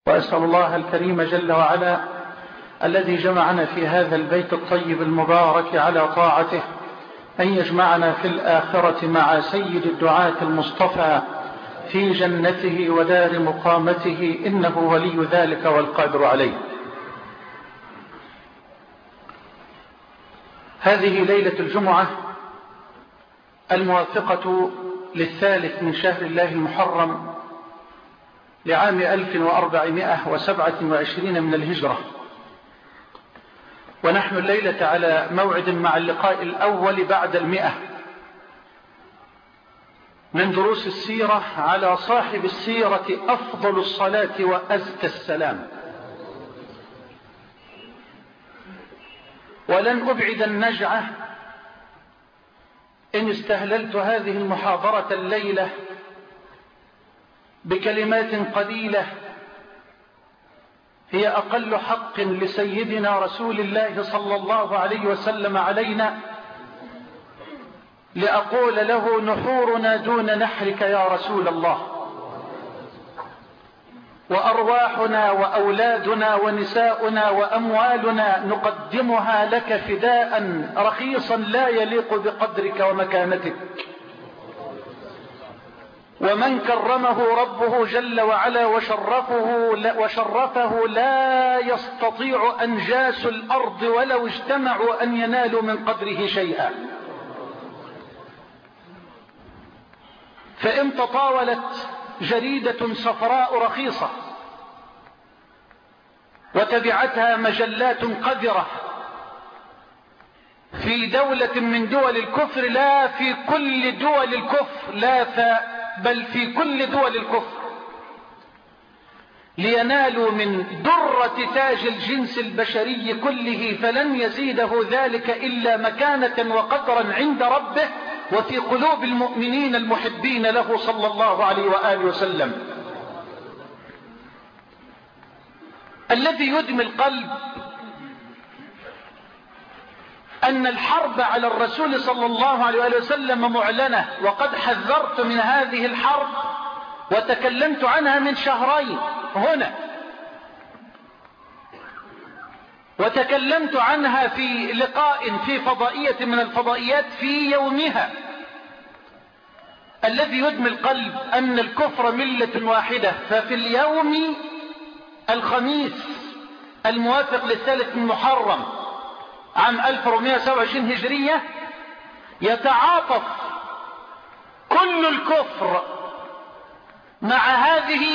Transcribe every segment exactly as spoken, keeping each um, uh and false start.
وأسأل الله الكريم جل وعلا الذي جمعنا في هذا البيت الطيب المبارك على طاعته أن يجمعنا في الآخرة مع سيد الدعاة المصطفى في جنته ودار مقامته، إنه ولي ذلك والقادر عليه. هذه ليلة الجمعة الموافقة للثالث من شهر الله المحرم لعام ألف وأربعمائة وسبعة وعشرين من الهجرة، ونحن الليلة على موعد مع اللقاء الأول بعد المئة من دروس السيرة على صاحب السيرة أفضل الصلاة وأزكى السلام. ولن أبعد النجعة إن استهللت هذه المحاضرة الليلة بكلمات قليلة هي أقل حق لسيدنا رسول الله صلى الله عليه وسلم علينا، لأقول له: نحورنا دون نحرك يا رسول الله، وأرواحنا وأولادنا ونساؤنا وأموالنا نقدمها لك فداء رخيصا لا يليق بقدرك ومكانتك. ومن كرمه ربه جل وعلا وشرفه, وشرفه لا يستطيع أنجاس الأرض ولو اجتمعوا أن ينالوا من قدره شيئا. فإن تطاولت جريدة صفراء رخيصة وتبعتها مجلات قذرة في دولة من دول الكفر، لا في كل دول الكفر، لا ف بل في كل دول الكفر، لينالوا من درة تاج الجنس البشري كله، فلن يزيده ذلك إلا مكانة وقدرا عند ربه وفي قلوب المؤمنين المحبين له صلى الله عليه وآله وسلم. الذي يدمي القلب أن الحرب على الرسول صلى الله عليه وآله وسلم معلنة، وقد حذرت من هذه الحرب وتكلمت عنها من شهرين هنا، وتكلمت عنها في لقاء في فضائية من الفضائيات في يومها. الذي يدمي القلب أن الكفر ملة واحدة، ففي اليوم الخميس الموافق للثالث من محرم عام ألف وأربعمائة وسبعة وعشرين هجرية يتعاطف كل الكفر مع هذه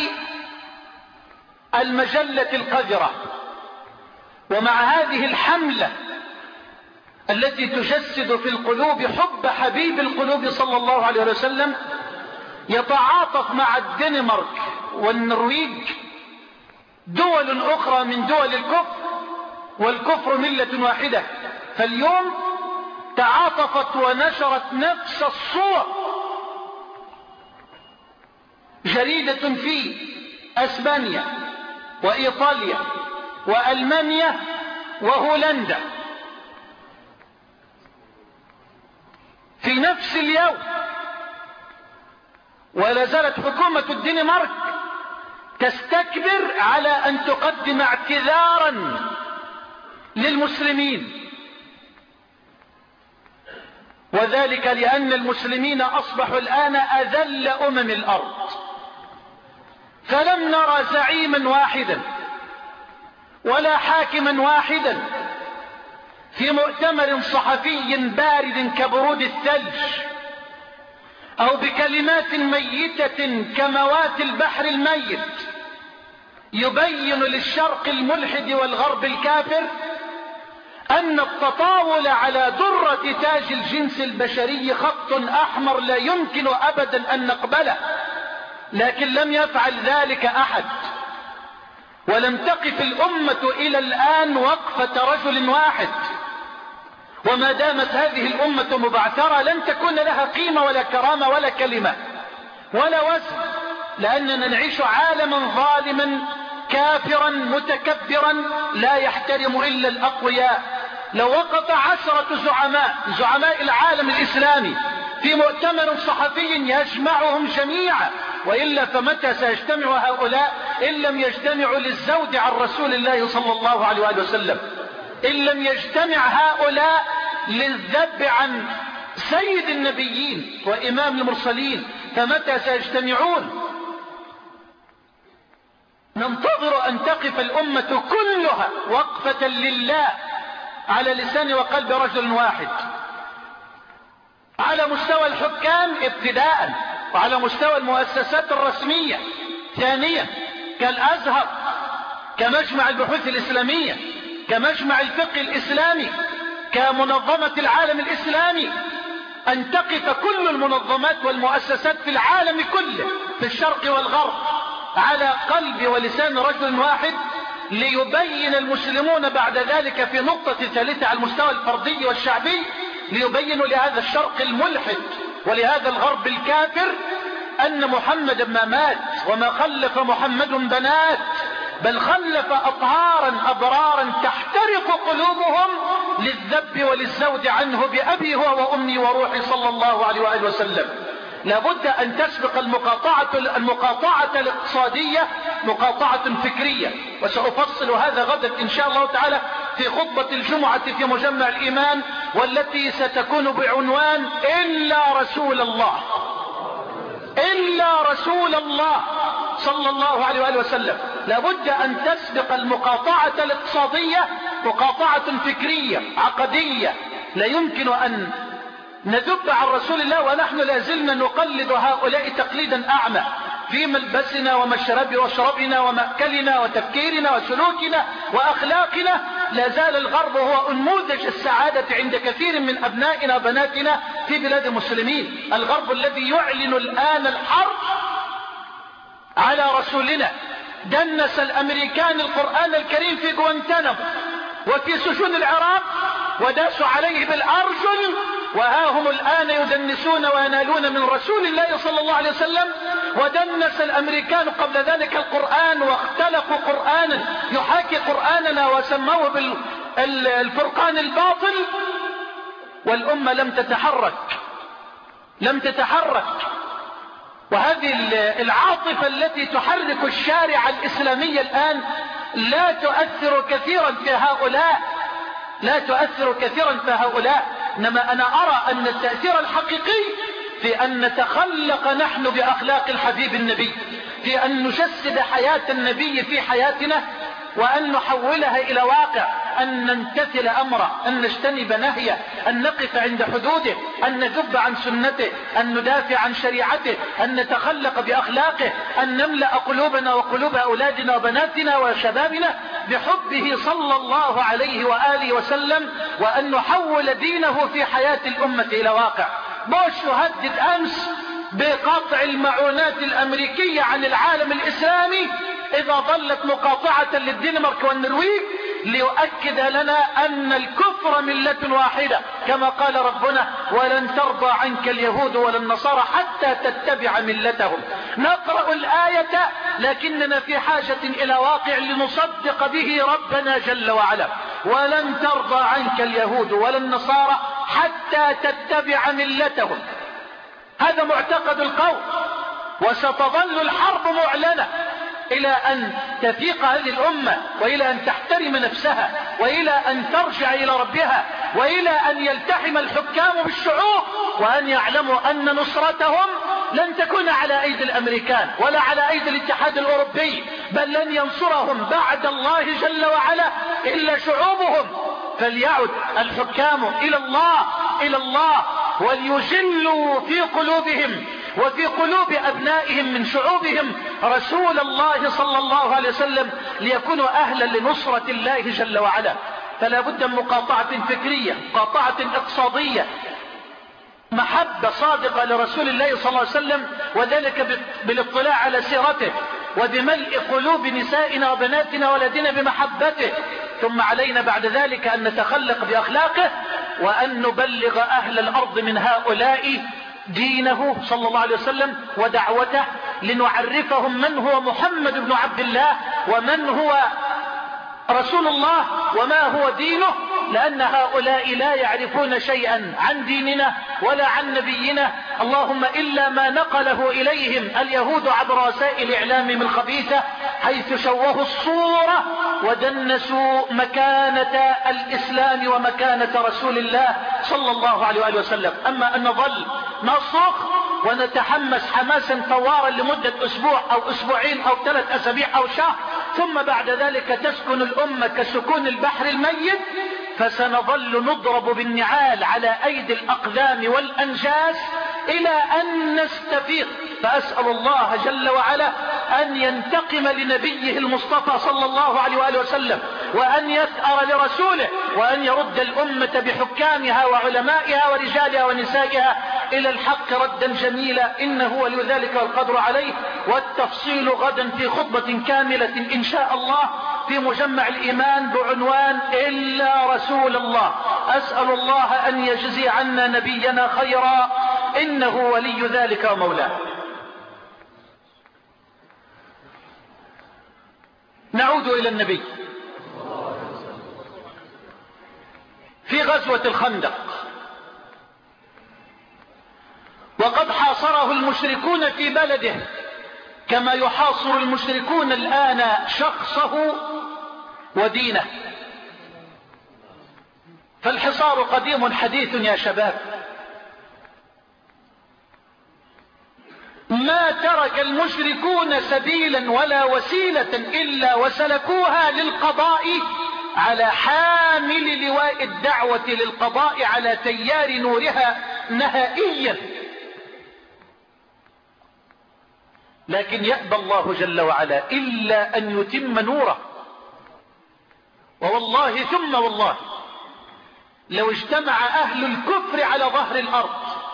المجلة القذرة ومع هذه الحملة التي تجسد في القلوب حب حبيب القلوب صلى الله عليه وسلم. يتعاطف مع الدنمارك والنرويج، دول أخرى من دول الكفر، والكفر ملة واحدة. فاليوم تعاطفت ونشرت نفس الصور جريدة في أسبانيا وإيطاليا وألمانيا وهولندا في نفس اليوم، ولا زالت حكومة الدنمارك تستكبر على أن تقدم اعتذارا للمسلمين، وذلك لأن المسلمين أصبحوا الآن أذل أمم الأرض. فلم نرى زعيما واحدا ولا حاكما واحدا في مؤتمر صحفي بارد كبرود الثلج أو بكلمات ميتة كموات البحر الميت يبين للشرق الملحد والغرب الكافر أن التطاول على درة تاج الجنس البشري خط أحمر لا يمكن أبدا أن نقبله. لكن لم يفعل ذلك أحد، ولم تقف الأمة إلى الآن وقفة رجل واحد. وما دامت هذه الأمة مبعثرة لن تكون لها قيمة ولا كرامة ولا كلمة ولا وزن، لأننا نعيش عالما ظالما كافرا متكبرا لا يحترم إلا الأقوياء. لو وقف عشرة زعماء زعماء العالم الإسلامي في مؤتمر صحفي يجمعهم جميعا، وإلا فمتى سيجتمع هؤلاء إن لم يجتمعوا للزود عن رسول الله صلى الله عليه وآله وسلم، إن لم يجتمع هؤلاء للذب عن سيد النبيين وإمام المرسلين، فمتى سيجتمعون؟ ننتظر أن تقف الأمة كلها وقفة لله على لسان وقلب رجل واحد، على مستوى الحكام ابتداء، وعلى مستوى المؤسسات الرسمية ثانيا، كالأزهر، كمجمع البحوث الإسلامية، كمجمع الفقه الإسلامي، كمنظمة العالم الإسلامي، أن تقف كل المنظمات والمؤسسات في العالم كله في الشرق والغرب على قلب ولسان رجل واحد، ليبين المسلمون بعد ذلك في نقطة ثالثة على المستوى الفردي والشعبي، ليبينوا لهذا الشرق الملحد ولهذا الغرب الكافر أن محمد ما مات وما خلف محمد بنات، بل خلف أطهارا أبرارا تحترق قلوبهم للذب وللزود عنه بأبي هو وأمي وروحي صلى الله عليه وآله وسلم. لابد أن تسبق المقاطعة, المقاطعة الاقتصادية مقاطعة فكرية، وسأفصل هذا غدا إن شاء الله تعالى في خطبة الجمعة في مجمع الإيمان، والتي ستكون بعنوان إلا رسول الله، إلا رسول الله صلى الله عليه وآله وسلم. لابد أن تسبق المقاطعة الاقتصادية مقاطعة فكرية عقدية. لا يمكن أن نذب عن رسول الله ونحن لازلنا نقلد هؤلاء تقليدا أعمى في ملبسنا ومشربنا وشربنا ومأكلنا وتفكيرنا وسلوكنا وأخلاقنا. لا زال الغرب هو نموذج السعادة عند كثير من أبنائنا وبناتنا في بلاد المسلمين. الغرب الذي يعلن الآن الحرب على رسولنا، دنس الأمريكان القرآن الكريم في جوانتانامو وفي سجون العراق وداسوا عليه بالأرجل، وها هم الآن يدنسون وينالون من رسول الله صلى الله عليه وسلم. ودنس الأمريكان قبل ذلك القرآن واختلقوا قرآنا يحاكي قرآننا وسموه بالفرقان الباطل، والأمة لم تتحرك لم تتحرك. وهذه العاطفة التي تحرك الشارع الإسلامي الآن لا تؤثر كثيرا في هؤلاء لا تؤثر كثيرا في هؤلاء إنما أنا أرى أن التأثير الحقيقي في أن نتخلق نحن بأخلاق الحبيب النبي، في أن نجسد حياة النبي في حياتنا، وأن نحولها إلى واقع، أن نمتثل أمره، أن نجتنب نهيه، أن نقف عند حدوده، أن نذب عن سنته، أن ندافع عن شريعته، أن نتخلق بأخلاقه، أن نملأ قلوبنا وقلوب أولادنا وبناتنا وشبابنا بحبه صلى الله عليه وآله وسلم، وأن نحول دينه في حياة الأمة إلى واقع. بوش يهدد أمس بقطع المعونات الأمريكية عن العالم الإسلامي إذا ظلت مقاطعة للدنمارك والنرويج، ليؤكد لنا أن الكفر ملة واحدة، كما قال ربنا: ولن ترضى عنك اليهود ولا النصارى حتى تتبع ملتهم. نقرأ الآية لكننا في حاجة إلى واقع لنصدق به ربنا جل وعلا: ولن ترضى عنك اليهود ولا النصارى حتى تتبع ملتهم. هذا معتقد القوم، وستظل الحرب معلنة إلى أن تفيق هذه الأمة، وإلى أن تحترم نفسها، وإلى أن ترجع إلى ربها، وإلى أن يلتحم الحكام بالشعوب، وأن يعلموا أن نصرتهم لن تكون على أيدي الأمريكان ولا على أيدي الاتحاد الأوروبي، بل لن ينصرهم بعد الله جل وعلا إلا شعوبهم. فليعد الحكام إلى الله إلى الله وليجلوا في قلوبهم وفي قلوب أبنائهم من شعوبهم رسول الله صلى الله عليه وسلم، ليكونوا أهلا لنصرة الله جل وعلا. فلا بد من مقاطعة فكرية، مقاطعة اقتصادية، محبة صادقة لرسول الله صلى الله عليه وسلم، وذلك بالاطلاع على سيرته وبملء قلوب نسائنا وبناتنا ولدينا بمحبته. ثم علينا بعد ذلك أن نتخلق بأخلاقه، وأن نبلغ أهل الأرض من هؤلاء دينه صلى الله عليه وسلم ودعوته، لنعرفهم من هو محمد بن عبد الله، ومن هو رسول الله، وما هو دينه، لأن هؤلاء لا يعرفون شيئا عن ديننا ولا عن نبينا، اللهم إلا ما نقله إليهم اليهود عبر وسائل إعلامهم الخبيثة حيث شوهوا الصورة ودنسوا مكانة الإسلام ومكانة رسول الله صلى الله عليه وآله وسلم. أما أن نظل نصرخ ونتحمس حماسا ثوارا لمدة أسبوع أو أسبوعين أو ثلاث أسابيع أو شهر، ثم بعد ذلك تسكن الأمة كسكون البحر الميت، فسنظل نضرب بالنعال على أيدي الأقدام والأنجاس إلى أن نستفيق. فأسأل الله جل وعلا أن ينتقم لنبيه المصطفى صلى الله عليه وآله وسلم، وأن يثأر لرسوله، وأن يرد الأمة بحكامها وعلمائها ورجالها ونسائها إلى الحق ردا جميلا، إنه ولي ذلك والقدر عليه. والتفصيل غدا في خطبة كاملة إن شاء الله في مجمع الإيمان بعنوان إلا رسول الله. أسأل الله أن يجزي عنا نبينا خيرا، إنه ولي ذلك ومولاه. نعود إلى النبي. في غزوة الخندق وقد حاصره المشركون في بلده كما يحاصر المشركون الآن شخصه ودينه، فالحصار قديم حديث يا شباب. ما ترك المشركون سبيلا ولا وسيلة إلا وسلكوها للقضاء على حامل لواء الدعوة للقضاء على تيار نورها نهائيا، لكن يأبى الله جل وعلا إلا أن يتم نوره. ووالله ثم والله لو اجتمع أهل الكفر على ظهر الأرض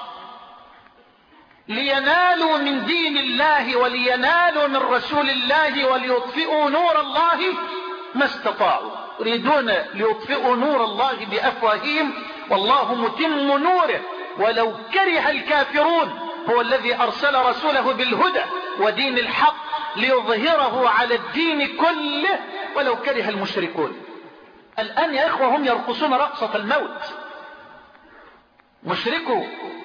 لينالوا من دين الله ولينالوا من رسول الله وليطفئوا نور الله ما استطاعوا. يريدون ليطفئوا نور الله بأفواههم والله متم نوره ولو كره الكافرون. هو الذي أرسل رسوله بالهدى ودين الحق ليظهره على الدين كله ولو كره المشركون. الآن يا إخوة هم يرقصون رقصة الموت. مشركوا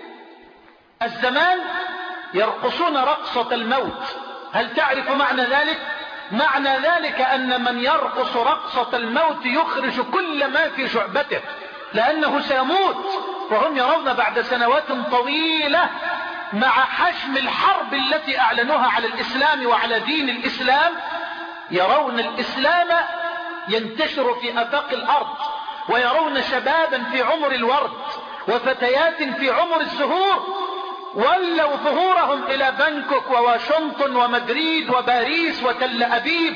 الزمان يرقصون رقصة الموت. هل تعرف معنى ذلك؟ معنى ذلك أن من يرقص رقصة الموت يخرج كل ما في شعبته، لأنه سيموت، وهم يرون بعد سنوات طويلة مع حجم الحرب التي أعلنوها على الإسلام وعلى دين الإسلام، يرون الإسلام ينتشر في آفاق الأرض، ويرون شبابا في عمر الورد وفتيات في عمر الزهور ولوا ظهورهم إلى بانكوك وواشنطن ومدريد وباريس وتل أبيب،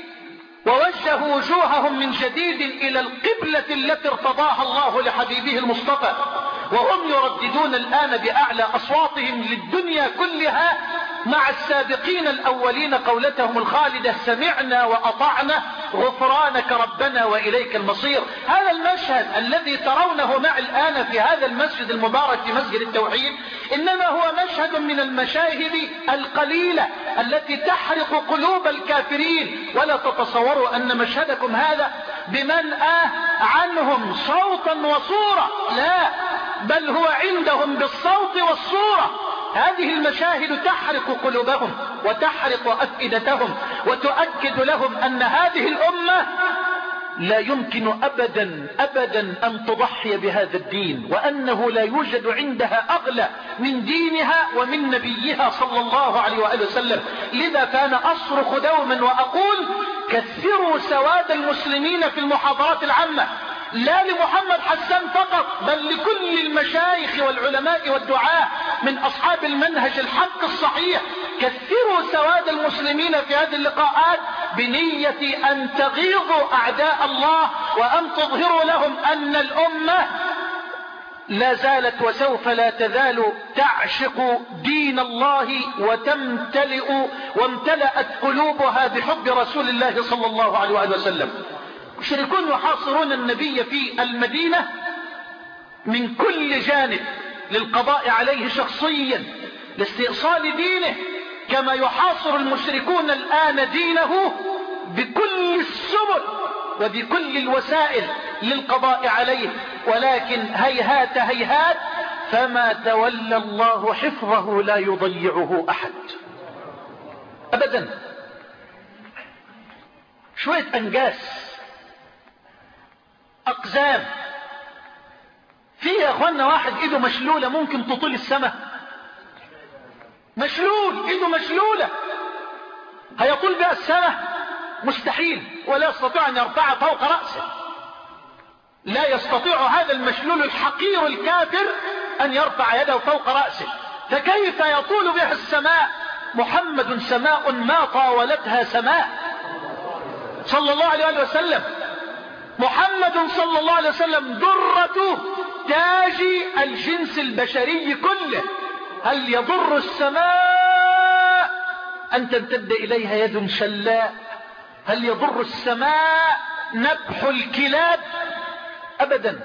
ووجهوا وجوههم من جديد إلى القبلة التي ارتضاها الله لحبيبه المصطفى، وهم يرددون الآن بأعلى أصواتهم للدنيا كلها مع السابقين الأولين قولتهم الخالدة: سمعنا وأطعنا غفرانك ربنا وإليك المصير. هذا المشهد الذي ترونه مع الآن في هذا المسجد المبارك في مسجد التوحيد إنما هو مشهد من المشاهد القليلة التي تحرق قلوب الكافرين. ولا تتصوروا أن مشهدكم هذا بمنأى عنهم صوتا وصورة، لا، بل هو عندهم بالصوت والصورة. هذه المشاهد تحرق قلوبهم وتحرق أفئدتهم وتؤكد لهم أن هذه الأمة لا يمكن أبدا أبدا أن تضحي بهذا الدين، وأنه لا يوجد عندها أغلى من دينها ومن نبيها صلى الله عليه وآله وسلم. لذا كان أصرخ دوما وأقول: كثروا سواد المسلمين في المحاضرات العامة، لا لمحمد حسان فقط بل لكل المشايخ والعلماء والدعاة من أصحاب المنهج الحق الصحيح. كثروا سواد المسلمين في هذه اللقاءات بنية أن تغيظوا أعداء الله وأن تظهروا لهم أن الأمة لا زالت وسوف لا تزال تعشق دين الله وتمتلئ وامتلأت قلوبها بحب رسول الله صلى الله عليه وآله وسلم. مشركون يحاصرون النبي في المدينة من كل جانب للقضاء عليه شخصيا لاستئصال دينه، كما يحاصر المشركون الآن دينه بكل السبل وبكل الوسائل للقضاء عليه. ولكن هيهات هيهات، فما تولى الله حفظه لا يضيعه أحد أبدا. شوية أنجاس، أقزام. في يا أخوانا واحد إيده مشلولة ممكن تطول السماء؟ مشلول، إيده مشلولة، هيطول بها السماء؟ مستحيل، ولا يستطيع أن يرفع فوق رأسه. لا يستطيع هذا المشلول الحقير الكافر أن يرفع يده فوق رأسه، فكيف يطول بها السماء؟ محمد سماء ما طاولتها سماء صلى الله عليه وسلم. محمد صلى الله عليه وسلم درة تاج الجنس البشري كله. هل يضر السماء أن تمتد إليها يد شلاء؟ هل يضر السماء نبح الكلاب؟ أبدا.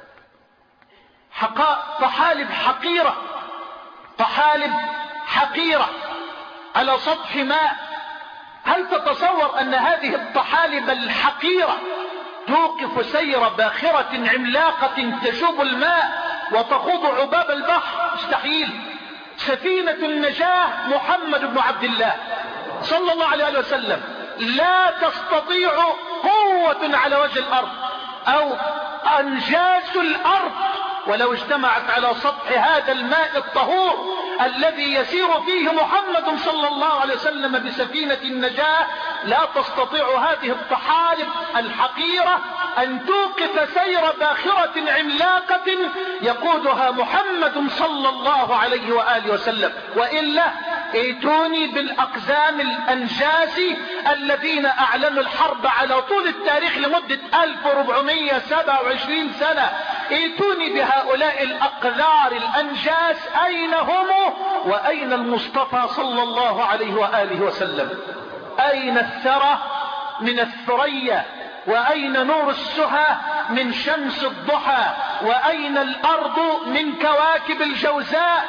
حقاء طحالب حقيرة، طحالب حقيرة على سطح ماء. هل تتصور أن هذه الطحالب الحقيرة توقف سير باخرة عملاقة تشوب الماء وتخوض عباب البحر؟ مستحيل. سفينة النجاة محمد بن عبد الله صلى الله عليه وسلم لا تستطيع قوة على وجه الأرض أو أنجاز الأرض ولو اجتمعت على سطح هذا الماء الطهور الذي يسير فيه محمد صلى الله عليه وسلم بسفينة النجاة. لا تستطيع هذه الطحالب الحقيرة أن توقف سير باخرة عملاقة يقودها محمد صلى الله عليه وآله وسلم. وإلا ائتوني بالأقزام الأنجاس الذين أعلنوا الحرب على طول التاريخ لمدة ألف وأربعمائة وسبعة وعشرين سنة. ائتوني بهؤلاء الأقذار الأنجاس، أين هم وأين المصطفى صلى الله عليه وآله وسلم؟ أين الثرى من الثريا؟ وأين نور السهى من شمس الضحى؟ وأين الأرض من كواكب الجوزاء؟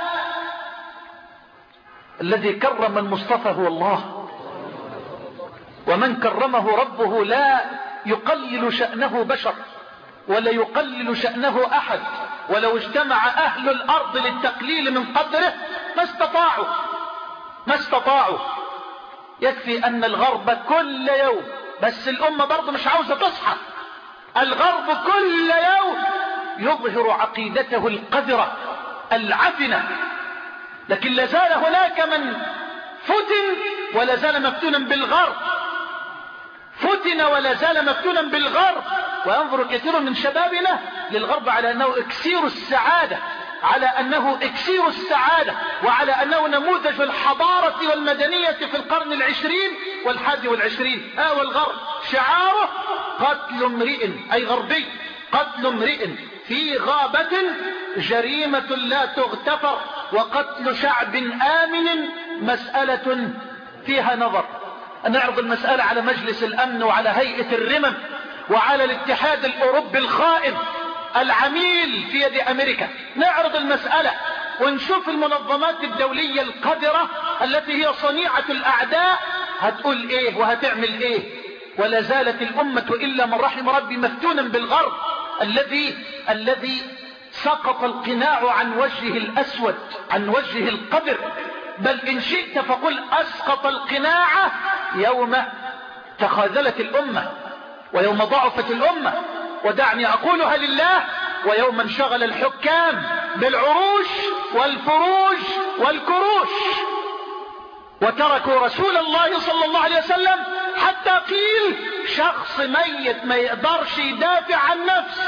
الذي كرم المصطفى هو الله، ومن كرمه ربه لا يقلل شأنه بشر ولا يقلل شأنه أحد. ولو اجتمع أهل الأرض للتقليل من قدره ما استطاعوا ما استطاعوا. يكفي أن الغرب كل يوم، بس الأمة برضه مش عاوزة تصحى، الغرب كل يوم يظهر عقيدته القذرة العفنة، لكن لازال هناك من فتن ولا زال مفتونا بالغرب، فتن ولا زال مفتونا بالغرب. وينظر كثير من شبابنا للغرب على أنه اكسير السعادة، على أنه اكسير السعادة وعلى أنه نموذج الحضارة والمدنية في القرن العشرين والحادي والعشرين. آه والغرب شعاره قتل امرئ، أي غربي، قتل امرئ في غابة جريمة لا تغتفر، وقتل شعب آمن مسألة فيها نظر. نعرض المسألة على مجلس الأمن وعلى هيئة الرمم وعلى الاتحاد الأوروبي الخائن العميل في يد أمريكا. نعرض المسألة ونشوف المنظمات الدولية القذرة التي هي صنيعة الأعداء هتقول إيه وهتعمل إيه. ولا زالت الأمة إلا من رحم ربي مفتونا بالغرب الذي الذي سقط القناع عن وجهه الأسود، عن وجهه القذر. بل إن شئت فقل أسقط القناع يوم تخاذلت الأمة ويوم ضعفت الأمة، ودعني أقولها لله، ويوم انشغل الحكام بالعروش والفروج والكروش وتركوا رسول الله صلى الله عليه وسلم، حتى قيل شخص ميت ما يقدرش يدافع عن نفسه.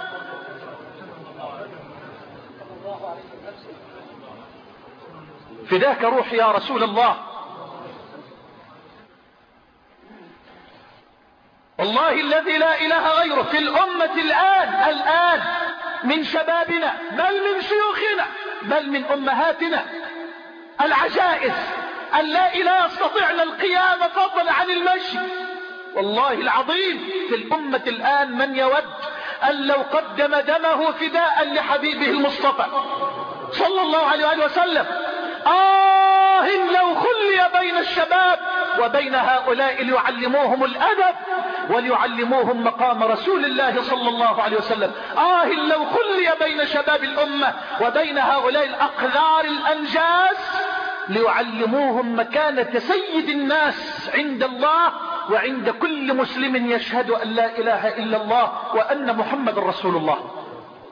فداك روحي يا رسول الله. والله الذي لا إله غيره في الأمة الآن الآن من شبابنا بل من شيوخنا بل من أمهاتنا العجائز اللائي لا يستطيعن القيام فضلا عن المشي. والله العظيم في الأمة الآن من يود أن لو قدم دمه فداء لحبيبه المصطفى صلى الله عليه وآله وسلم. آه لو خلي بين الشباب وبين هؤلاء ليعلموهم الأدب وليعلموهم مقام رسول الله صلى الله عليه وسلم. آه لو خلي بين شباب الأمة وبين هؤلاء الأقذار الأنجاس ليعلموهم مكانة سيد الناس عند الله وعند كل مسلم يشهد أن لا إله إلا الله وأن محمد رسول الله.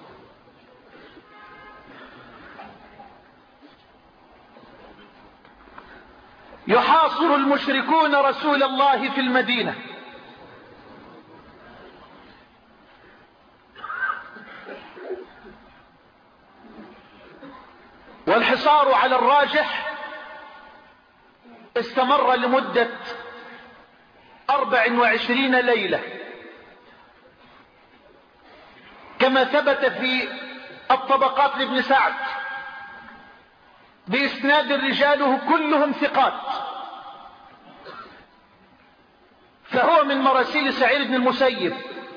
يحاصر المشركون رسول الله في المدينة، والحصار على الراجح استمر لمدة أربع وعشرين ليلة، كما ثبت في الطبقات لابن سعد بإسناد رجاله كلهم ثقات. فهو من مراسيل سعيد بن المسيب،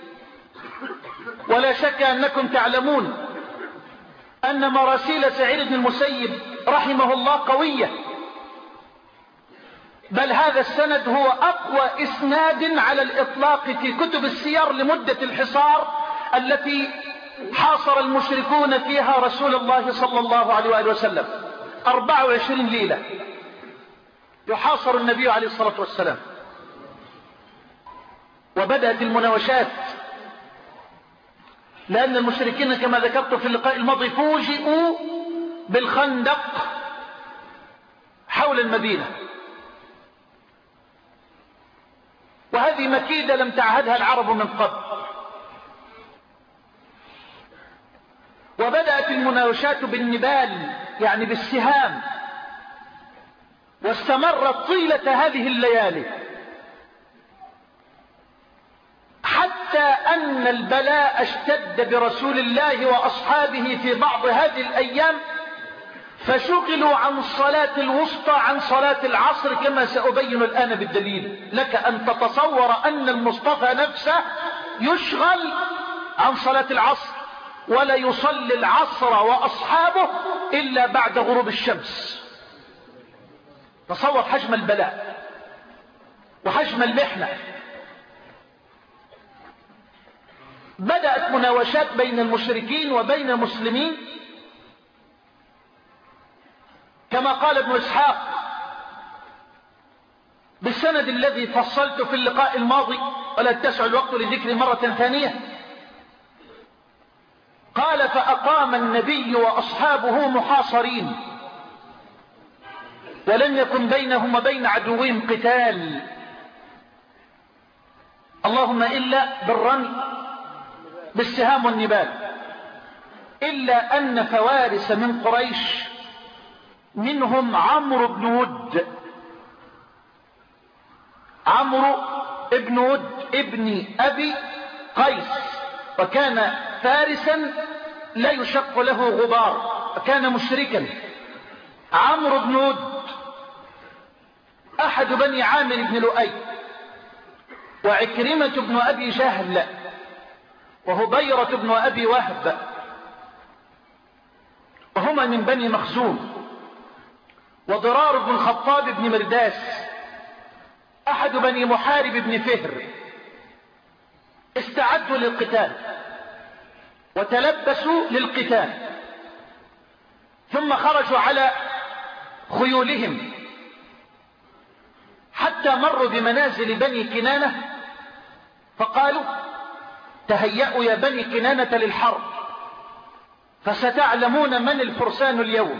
ولا شك أنكم تعلمون أن مراسيل سعيد بن المسيب رحمه الله قوية، بل هذا السند هو أقوى إسناد على الإطلاق في كتب السير لمدة الحصار التي حاصر المشركون فيها رسول الله صلى الله عليه وآله وسلم. أربع وعشرين ليلة يحاصر النبي عليه الصلاة والسلام. وبدأت المناوشات، لأن المشركين كما ذكرت في اللقاء الماضي فوجئوا بالخندق حول المدينة، وهذه مكيدة لم تعهدها العرب من قبل. وبدأت المناوشات بالنبال يعني بالسهام، واستمرت طيلة هذه الليالي، حتى أن البلاء اشتد برسول الله وأصحابه في بعض هذه الأيام، فشغلوا عن صلاة الوسطى عن صلاة العصر، كما سأبين الآن بالدليل. لك أن تتصور أن المصطفى نفسه يشغل عن صلاة العصر، ولا يصلي العصر وأصحابه إلا بعد غروب الشمس. تصور حجم البلاء وحجم المحنة. بدأت مناوشات بين المشركين وبين المسلمين، كما قال ابن إسحاق بالسند الذي فصلت في اللقاء الماضي ولا اتسع الوقت لذكر مرة ثانية. قال: فأقام النبي وأصحابه محاصرين، ولم يكن بينهم وبين عدوهم قتال، اللهم إلا بالرمي بالسهام والنبال، إلا أن فوارس من قريش منهم عمرو بن ود عمرو بن ود ابن أبي قيس، وكان فارسا لا يشق له غبار، وكان مشركا. عمرو بن ود أحد بني عامر بن لؤي، وعكرمة بن أبي جهل، وهبيرة بن أبي وهب، وهما من بني مخزوم. وضرار بن الخطاب بن مرداس أحد بني محارب بن فهر. استعدوا للقتال وتلبسوا للقتال، ثم خرجوا على خيولهم حتى مروا بمنازل بني كنانة، فقالوا: تهيأوا يا بني كنانة للحرب، فستعلمون من الفرسان اليوم.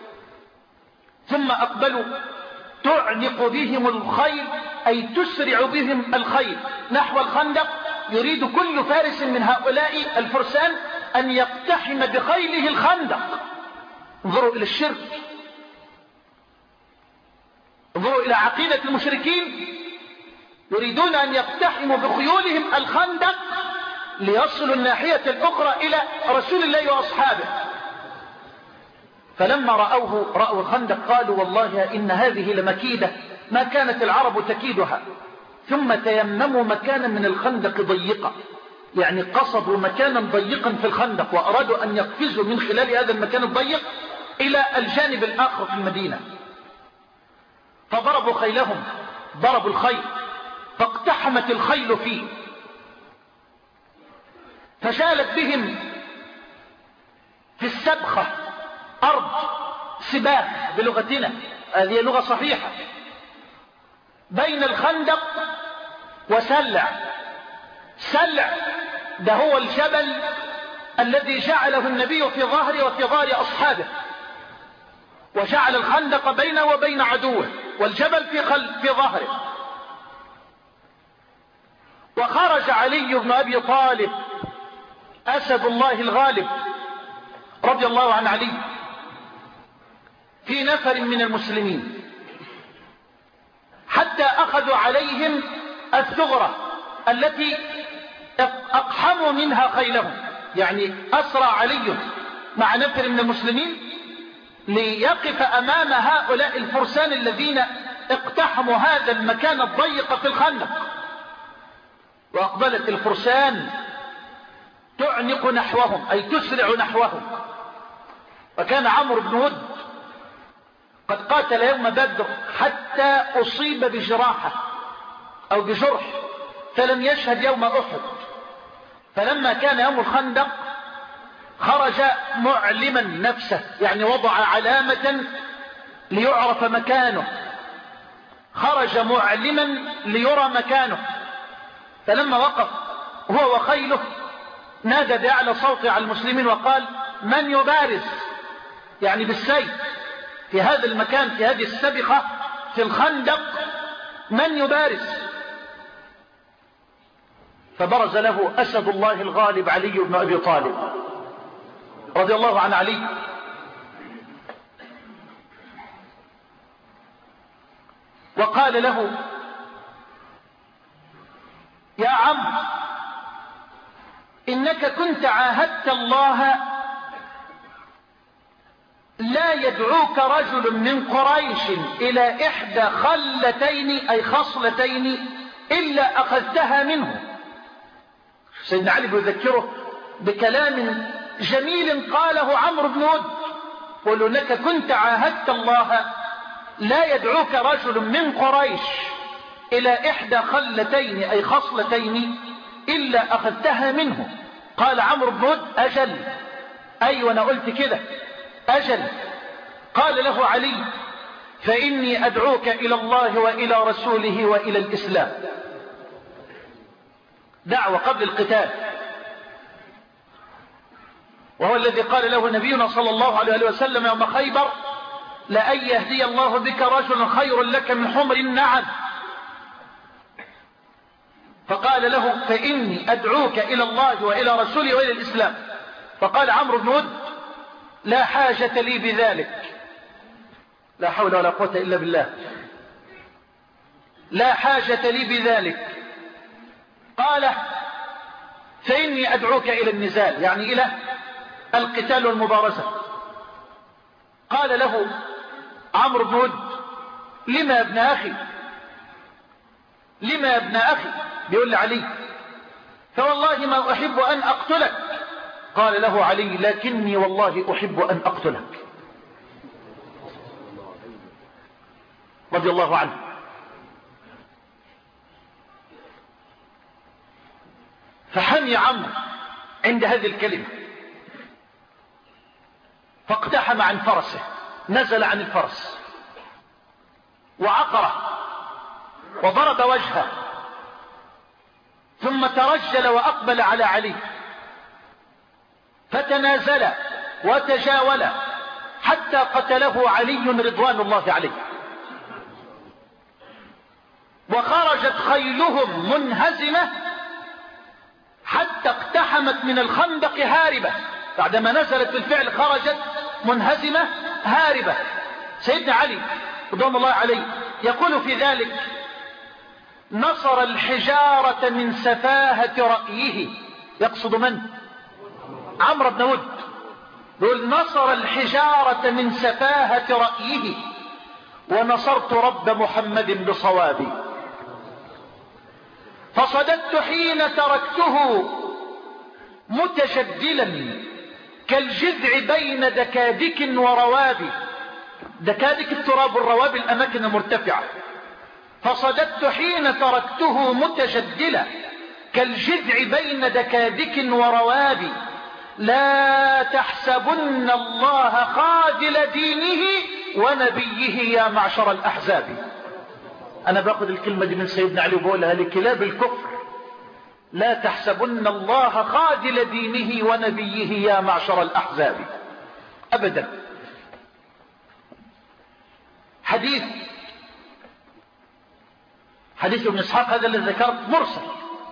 ثم أقبلوا تعنق بهم الخيل، أي تسرع بهم الخيل نحو الخندق. يريد كل فارس من هؤلاء الفرسان أن يقتحم بخيله الخندق. انظروا إلى الشرك، انظروا إلى عقيدة المشركين، يريدون أن يقتحموا بخيولهم الخندق ليصلوا الناحية الأخرى إلى رسول الله وأصحابه. فلما رأوه رأوا الخندق قالوا: والله إن هذه لمكيدة ما كانت العرب تكيدها. ثم تيمموا مكانا من الخندق ضيقا، يعني قصدوا مكانا ضيقا في الخندق، وأرادوا أن يقفزوا من خلال هذا المكان الضيق إلى الجانب الآخر في المدينة. فضربوا خيلهم، ضربوا الخيل، فاقتحمت الخيل فيه، فشالت بهم في السبخة أرض سباخ بلغتنا، هذه لغة صحيحة، بين الخندق وسلع. سلع ده هو الجبل الذي جعله النبي في ظهره وفي ظهر أصحابه، وجعل الخندق بينه وبين عدوه، والجبل في, خل... في ظهره. وخرج علي بن أبي طالب أسد الله الغالب رضي الله عن علي في نفر من المسلمين، حتى أخذوا عليهم الثغرة التي أقحموا منها خيلهم. يعني أسرى علي مع نفر من المسلمين ليقف أمام هؤلاء الفرسان الذين اقتحموا هذا المكان الضيق في الخندق. وأقبلت الفرسان تعنق نحوهم، أي تسرع نحوهم. وكان عمرو بن ود قد قاتل يوم بدر حتى أصيب بجراحة أو بجرح، فلم يشهد يوم أحد. فلما كان يوم الخندق خرج معلما نفسه، يعني وضع علامة ليعرف مكانه، خرج معلما ليرى مكانه. فلما وقف هو وخيله نادى بأعلى صوته على المسلمين وقال: من يبارز، يعني بالسيف، في هذا المكان، في هذه السبخة في الخندق، من يبارز؟ فبرز له أسد الله الغالب علي بن أبي طالب رضي الله عن علي. وقال له: يا عم، إنك كنت عاهدت الله لا يدعوك رجل من قريش إلى إحدى خلتين أي خصلتين إلا أخذتها منه. سيدنا علي بيذكره بكلام جميل قاله عمرو بن ود، قل إنك كنت عاهدت الله لا يدعوك رجل من قريش إلى إحدى خلتين أي خصلتين إلا أخذتها منه. قال عمرو بن ود: أجل، أيوة أنا قلت كده، أجل. قال له علي: فإني أدعوك إلى الله وإلى رسوله وإلى الإسلام. دعوة قبل القتال، وهو الذي قال له نبينا صلى الله عليه وسلم يوم خيبر: لأن يهدي الله بك رجلا خير لك من حمر النعم. فقال له: فإني أدعوك إلى الله وإلى رسوله وإلى الإسلام. فقال عمرو بن ود: لا حاجة لي بذلك. لا حول ولا قوة إلا بالله. لا حاجة لي بذلك. قال: فإني أدعوك إلى النزال، يعني إلى القتال والمبارزة. قال له عمرو بن ود: لما يا ابن أخي، لما يا ابن أخي؟ بيقول لعلي: فوالله ما أحب أن أقتلك. قال له علي: لكني والله أحب أن أقتلك، رضي الله عنه. فحمي عمرو عند هذه الكلمة، فاقتحم عن فرسه، نزل عن الفرس وعقره وضرب وجهه، ثم ترجل وأقبل على علي، فتنازل وتجاول حتى قتله علي رضوان الله عليه. وخرجت خيلهم منهزمة حتى اقتحمت من الخندق هاربة. بعدما نزلت بالفعل خرجت منهزمة هاربة. سيدنا علي رضوان الله عليه يقول في ذلك: نصر الحجارة من سفاهة رأيه. يقصد من؟ عمرو بن ود. يقول: نصر الحجارة من سفاهة رأيه ونصرت رب محمد بصوابي. فصددت حين تركته متجدلا كالجذع بين دكادك وروابي. دكادك التراب، الروابي الأماكن المرتفعة. فصددت حين تركته متجدلا كالجذع بين دكادك وروابي. لا تحسبن الله خاذل دينه ونبيه يا معشر الأحزاب. أنا باخذ الكلمة دي من سيدنا علي وبقولها لكلاب الكفر: لا تحسبن الله خاذل دينه ونبيه يا معشر الأحزاب. أبدا. حديث حديث ابن إسحاق هذا الذي ذكرت مرسل،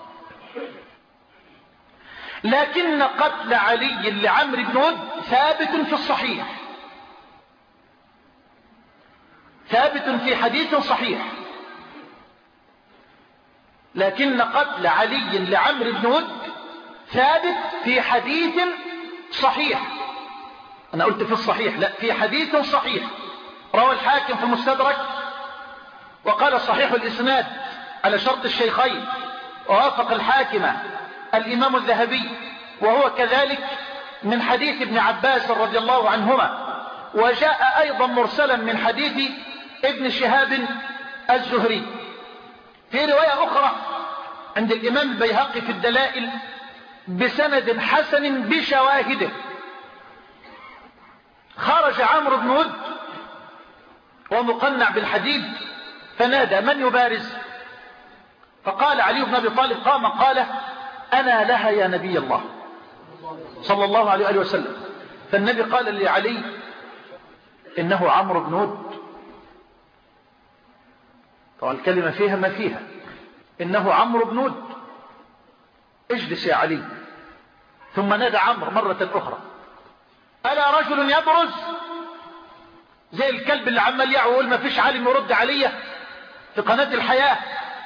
لكن قتل علي لعمرو بن ود ثابت في الصحيح، ثابت في حديث صحيح. لكن قتل علي لعمرو بن ود ثابت في حديث صحيح. أنا قلت في الصحيح، لا، في حديث صحيح روى الحاكم في المستدرك وقال صحيح الإسناد على شرط الشيخين، ووافق الحاكم الإمام الذهبي، وهو كذلك من حديث ابن عباس رضي الله عنهما. وجاء أيضا مرسلا من حديث ابن شهاب الزهري. في رواية أخرى عند الإمام البيهقي في الدلائل بسند حسن بشواهده: خرج عمرو بن ود ومقنع بالحديد فنادى: من يبارز؟ فقال علي بن أبي طالب قام قال: أنا لها يا نبي الله صلى الله عليه وآله وسلم. فالنبي قال لعلي: إنه عمرو بن ود. طبعا الكلمة فيها ما فيها، إنه عمرو بن ود، اجلس يا علي. ثم نادى عمرو مرة أخرى: ألا رجل يبرز؟ زي الكلب اللي عمال يعوى ويقول ما فيش عالم يرد عليا في قناة الحياة.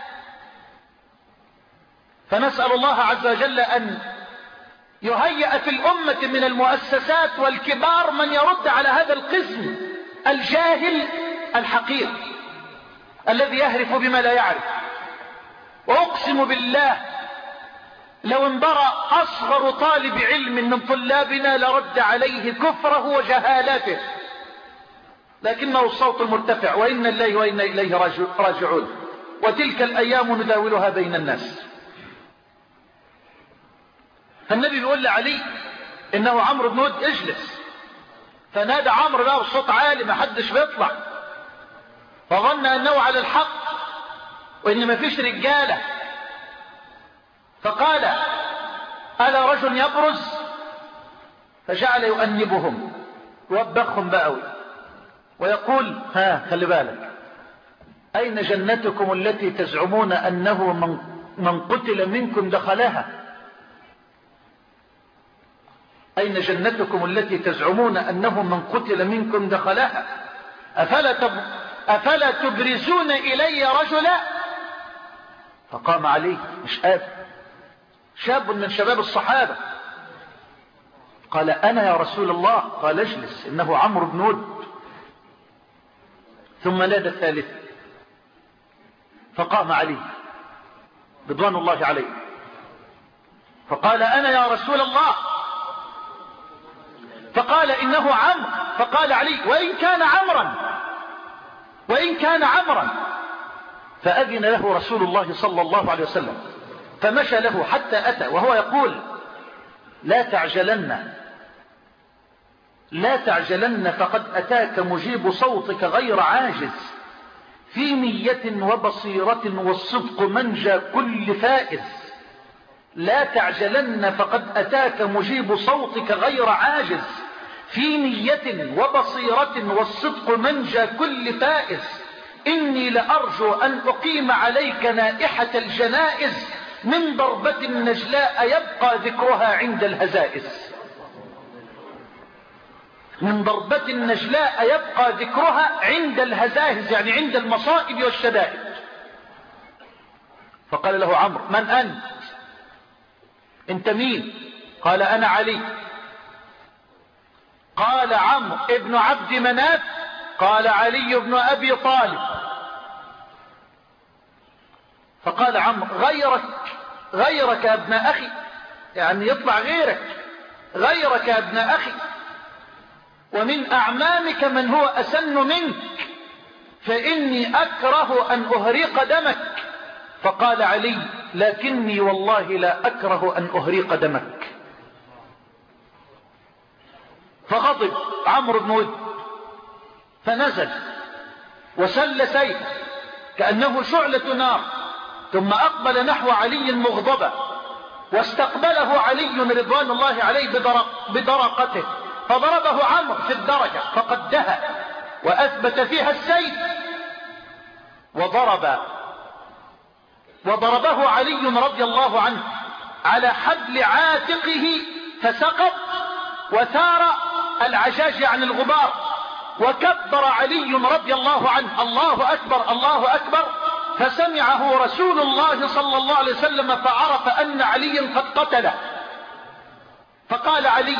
فنسأل الله عز وجل أن يهيئ في الأمة من المؤسسات والكبار من يرد على هذا القسم الجاهل الحقير الذي يهرف بما لا يعرف. وأقسم بالله لو انبرأ أصغر طالب علم من طلابنا لرد عليه كفره وجهالته، لكنه الصوت المرتفع: وإنا الله وإنا إليه راجعون، وتلك الأيام نداولها بين الناس. فالنبي بيقول لعلي: إنه عمرو بن ود، اجلس. فنادى عمرو بقى بصوت عالي ما حدش بيطلع، فظن أنه على الحق وإن ما فيش رجالة، فقال: ألا رجل يبرز؟ فجعل يؤنبهم ويوبخهم بقوي ويقول: ها، خلي بالك، أين جنتكم التي تزعمون أنه من, من قتل منكم دخلها؟ أين جنتكم التي تزعمون أنه من قتل منكم دخلها؟ أفلا, تب... أفلا تبرزون إلي رجلا؟ فقام عليه، مش قادر، شاب من شباب الصحابة، قال: أنا يا رسول الله. قال: اجلس، إنه عمرو بن ود. ثم نادى الثالث، فقام عليه رضوان الله عليه فقال: أنا يا رسول الله. فقال: إنه عمرو. فقال علي: وإن كان عمرا وإن كان عمرا. فأذن له رسول الله صلى الله عليه وسلم، فمشى له حتى أتى وهو يقول: لا تعجلن لا تعجلن فقد أتاك مجيب صوتك غير عاجز، في نية وبصيرة والصدق منجى كل فائز. لا تعجلن فقد أتاك مجيب صوتك غير عاجز، في نية وبصيرة والصدق منجى كل فائز. إني لأرجو أن أقيم عليك نائحة الجنائز، من ضربة النجلاء يبقى ذكرها عند الهزائز. من ضربة النجلاء يبقى ذكرها عند الهزائز، يعني عند المصائب والشدائد. فقال له عمرو: من أنت؟ أنت مين؟ قال: أنا علي. قال عمرو: ابن عبد مناف؟ قال: علي بن أبي طالب. فقال عمرو: غيرك غيرك يا ابن أخي، يعني يطلع غيرك، غيرك يا ابن أخي، ومن أعمامك من هو أسن منك، فإني أكره أن أهريق دمك. فقال علي: لكني والله لا أكره أن أهريق دمك. فغضب عمرو بن ود فنزل وسل سيفه كأنه شعلة نار، ثم أقبل نحو علي مغضبا، واستقبله علي رضوان الله عليه بدرقته، فضربه عمرو في الدرجة فقدها وأثبت فيها السيف، وضرب وضربه علي رضي الله عنه على حبل عاتقه فسقط، وثار العشاش عن الغبار، وكبر علي رضي الله عنه الله أكبر الله أكبر، فسمعه رسول الله صلى الله عليه وسلم فعرف أن علي قد قتله، فقال علي: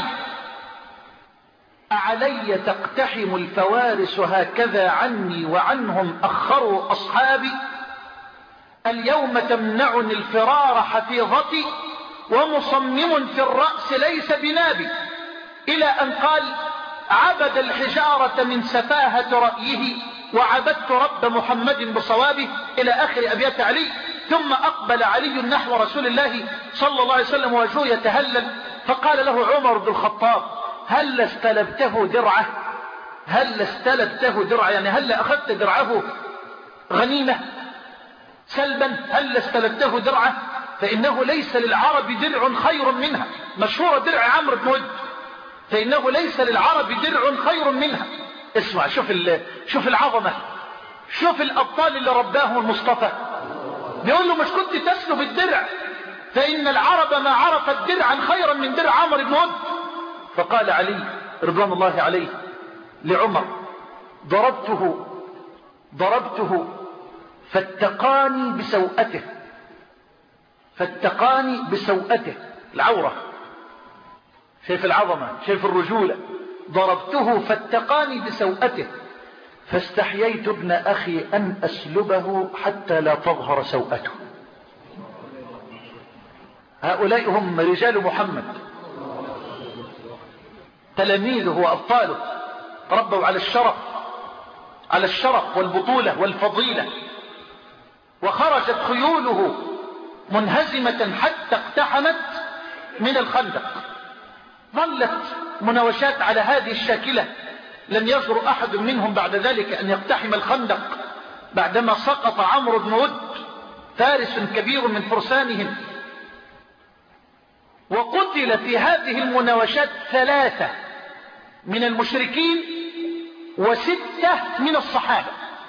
أعلي تقتحم الفوارس هكذا عني وعنهم أخروا أصحابي؟ اليوم تمنعني الفرار حفيظتي، ومصمم في الرأس ليس بنابي، إلى أن قال: عبد الحجارة من سفاهة رأيه، وعبدت رب محمد بصوابه، إلى آخر أبيات علي. ثم أقبل علي نحو رسول الله صلى الله عليه وسلم وجهه يتهلل، فقال له عمر بن الخطاب: هل استلبته درعه؟ هل استلبته درعه يعني هل أخذت درعه غنيمة سلبا؟ هل استلبته درعه؟ فإنه ليس للعرب درع خير منها، مشهورة درع عمرو بن ود، فإنه ليس للعرب درع خير منها. اسمع، شوف شوف العظمة، شوف الأبطال اللي رباهم المصطفى، بيقول له: مش كنت تسلب الدرع؟ فإن العرب ما عرفت درعا خيرا من درع عمرو بن ود. فقال علي رضوان الله عليه لعمر: ضربته ضربته فاتقاني بسوءته، فاتقاني بسوءته، العورة. شايف العظمة، شايف الرجولة. ضربته فاتقاني بسوءته، فاستحييت ابن أخي أن أسلبه حتى لا تظهر سوءته. هؤلاء هم رجال محمد، تلاميذه وأبطاله، ربوا على الشرف على الشرف والبطولة والفضيلة، وخرجت خيوله منهزمة حتى اقتحمت من الخندق. ظلت مناوشات على هذه الشاكلة، لم يجرؤ أحد منهم بعد ذلك أن يقتحم الخندق بعدما سقط عمرو بن ود فارس كبير من فرسانهم. وقتل في هذه المناوشات ثلاثة من المشركين وستة من الصحابة.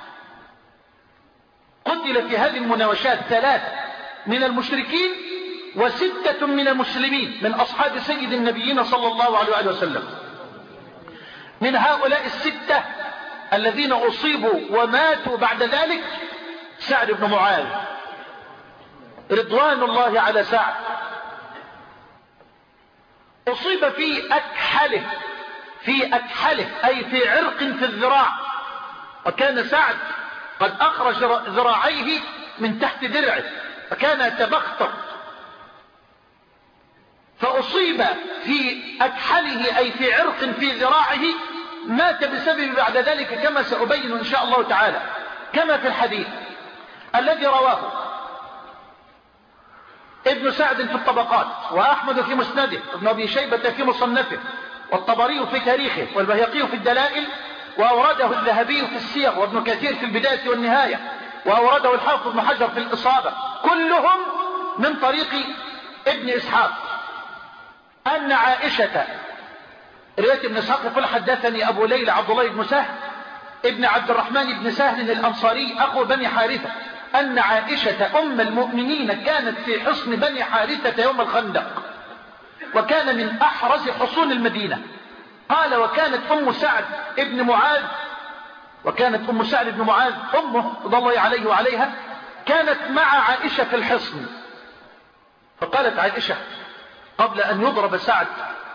قتل في هذه المناوشات ثلاثة من المشركين وستة من المسلمين من أصحاب سيد النبيين صلى الله عليه وسلم. من هؤلاء الستة الذين أصيبوا وماتوا بعد ذلك سعد بن معاذ رضوان الله على سعد، أصيب في أكحله في أكحله أي في عرق في الذراع، وكان سعد قد أخرج ذراعيه من تحت درعه فكان يتبختر، فأصيب في أكحله أي في عرق في ذراعه، مات بسبب بعد ذلك كما سأبين إن شاء الله تعالى، كما في الحديث الذي رواه ابن سعد في الطبقات، وأحمد في مسنده، ابن أبي شيبة في مصنفه، والطبري في تاريخه، والبيهقي في الدلائل، وأورده الذهبي في السير، وابن كثير في البداية والنهاية، وأورده الحافظ ابن حجر في الإصابة، كلهم من طريق ابن إسحاق أن عائشة، رواية ابن إسحاق يقول: حدثني أبو ليلى عبد الله بن سهل ابن عبد الرحمن بن سهل الأنصاري أخو بني حارثة، أن عائشة أم المؤمنين كانت في حصن بني حارثة يوم الخندق، وكان من أحرز حصون المدينة. قال: وكانت أم سعد ابن معاذ وكانت أم سعد بن معاذ أمه رضي الله عليه وعليها كانت مع عائشة في الحصن. فقالت عائشة قبل أن يضرب سعد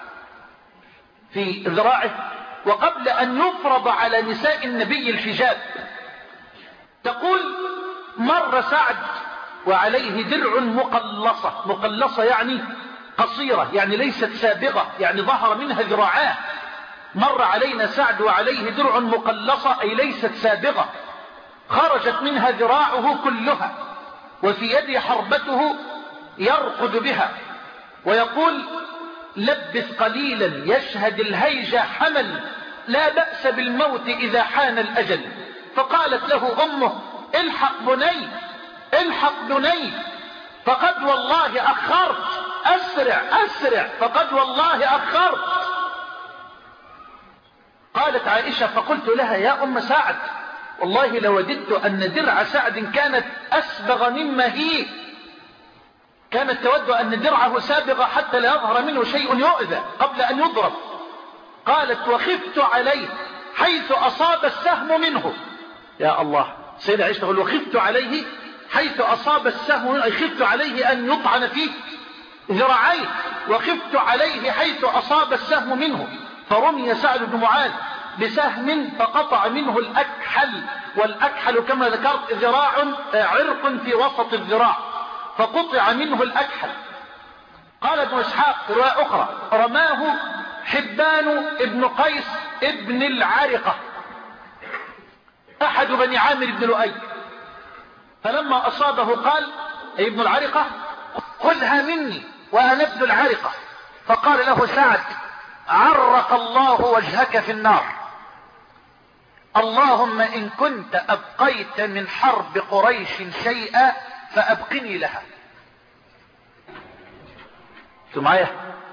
في ذراعه وقبل أن يفرض على نساء النبي الحجاب، تقول: مر سعد وعليه درع مقلصة، مقلصة يعني قصيرة، يعني ليست سابغة، يعني ظهر منها ذراعاه. مر علينا سعد وعليه درع مقلصة أي ليست سابغة، خرجت منها ذراعه كلها، وفي يده حربته يرقد بها، ويقول: لبث قليلا يشهد الهيج حمل، لا بأس بالموت إذا حان الأجل. فقالت له أمه: الحق بني الحق بني فقد والله أخرت، أسرع أسرع فقد والله أخرت. قالت عائشة فقلت لها يا أم سعد والله لوددت أن درع سعد كانت أسبغ مما هي، كانت تود أن درعه سابغ حتى لا يظهر منه شيء يؤذى قبل أن يضرب. قالت وخفت عليه حيث أصاب السهم منه. يا الله، سيدة عائشة تقول وخفت عليه حيث أصاب السهم منه، أي خفت عليه أن يطعن فيه ذراعيه، وخفت عليه حيث أصاب السهم منه. فرمي سعد بن معاذ بسهم فقطع منه الأكحل، والأكحل كما ذكرت ذراع عرق في وسط الذراع، فقطع منه الأكحل. قال ابن إسحاق في رواية أخرى رماه حبان ابن قيس ابن العارقة أحد بني عامر بن لؤي، فلما أصابه قال أي ابن العارقة خذها مني وأنا ابن العارقة. فقال له سعد عرق الله وجهك في النار، اللهم إن كنت أبقيت من حرب قريش شيئا فأبقني لها. انتوا معايا؟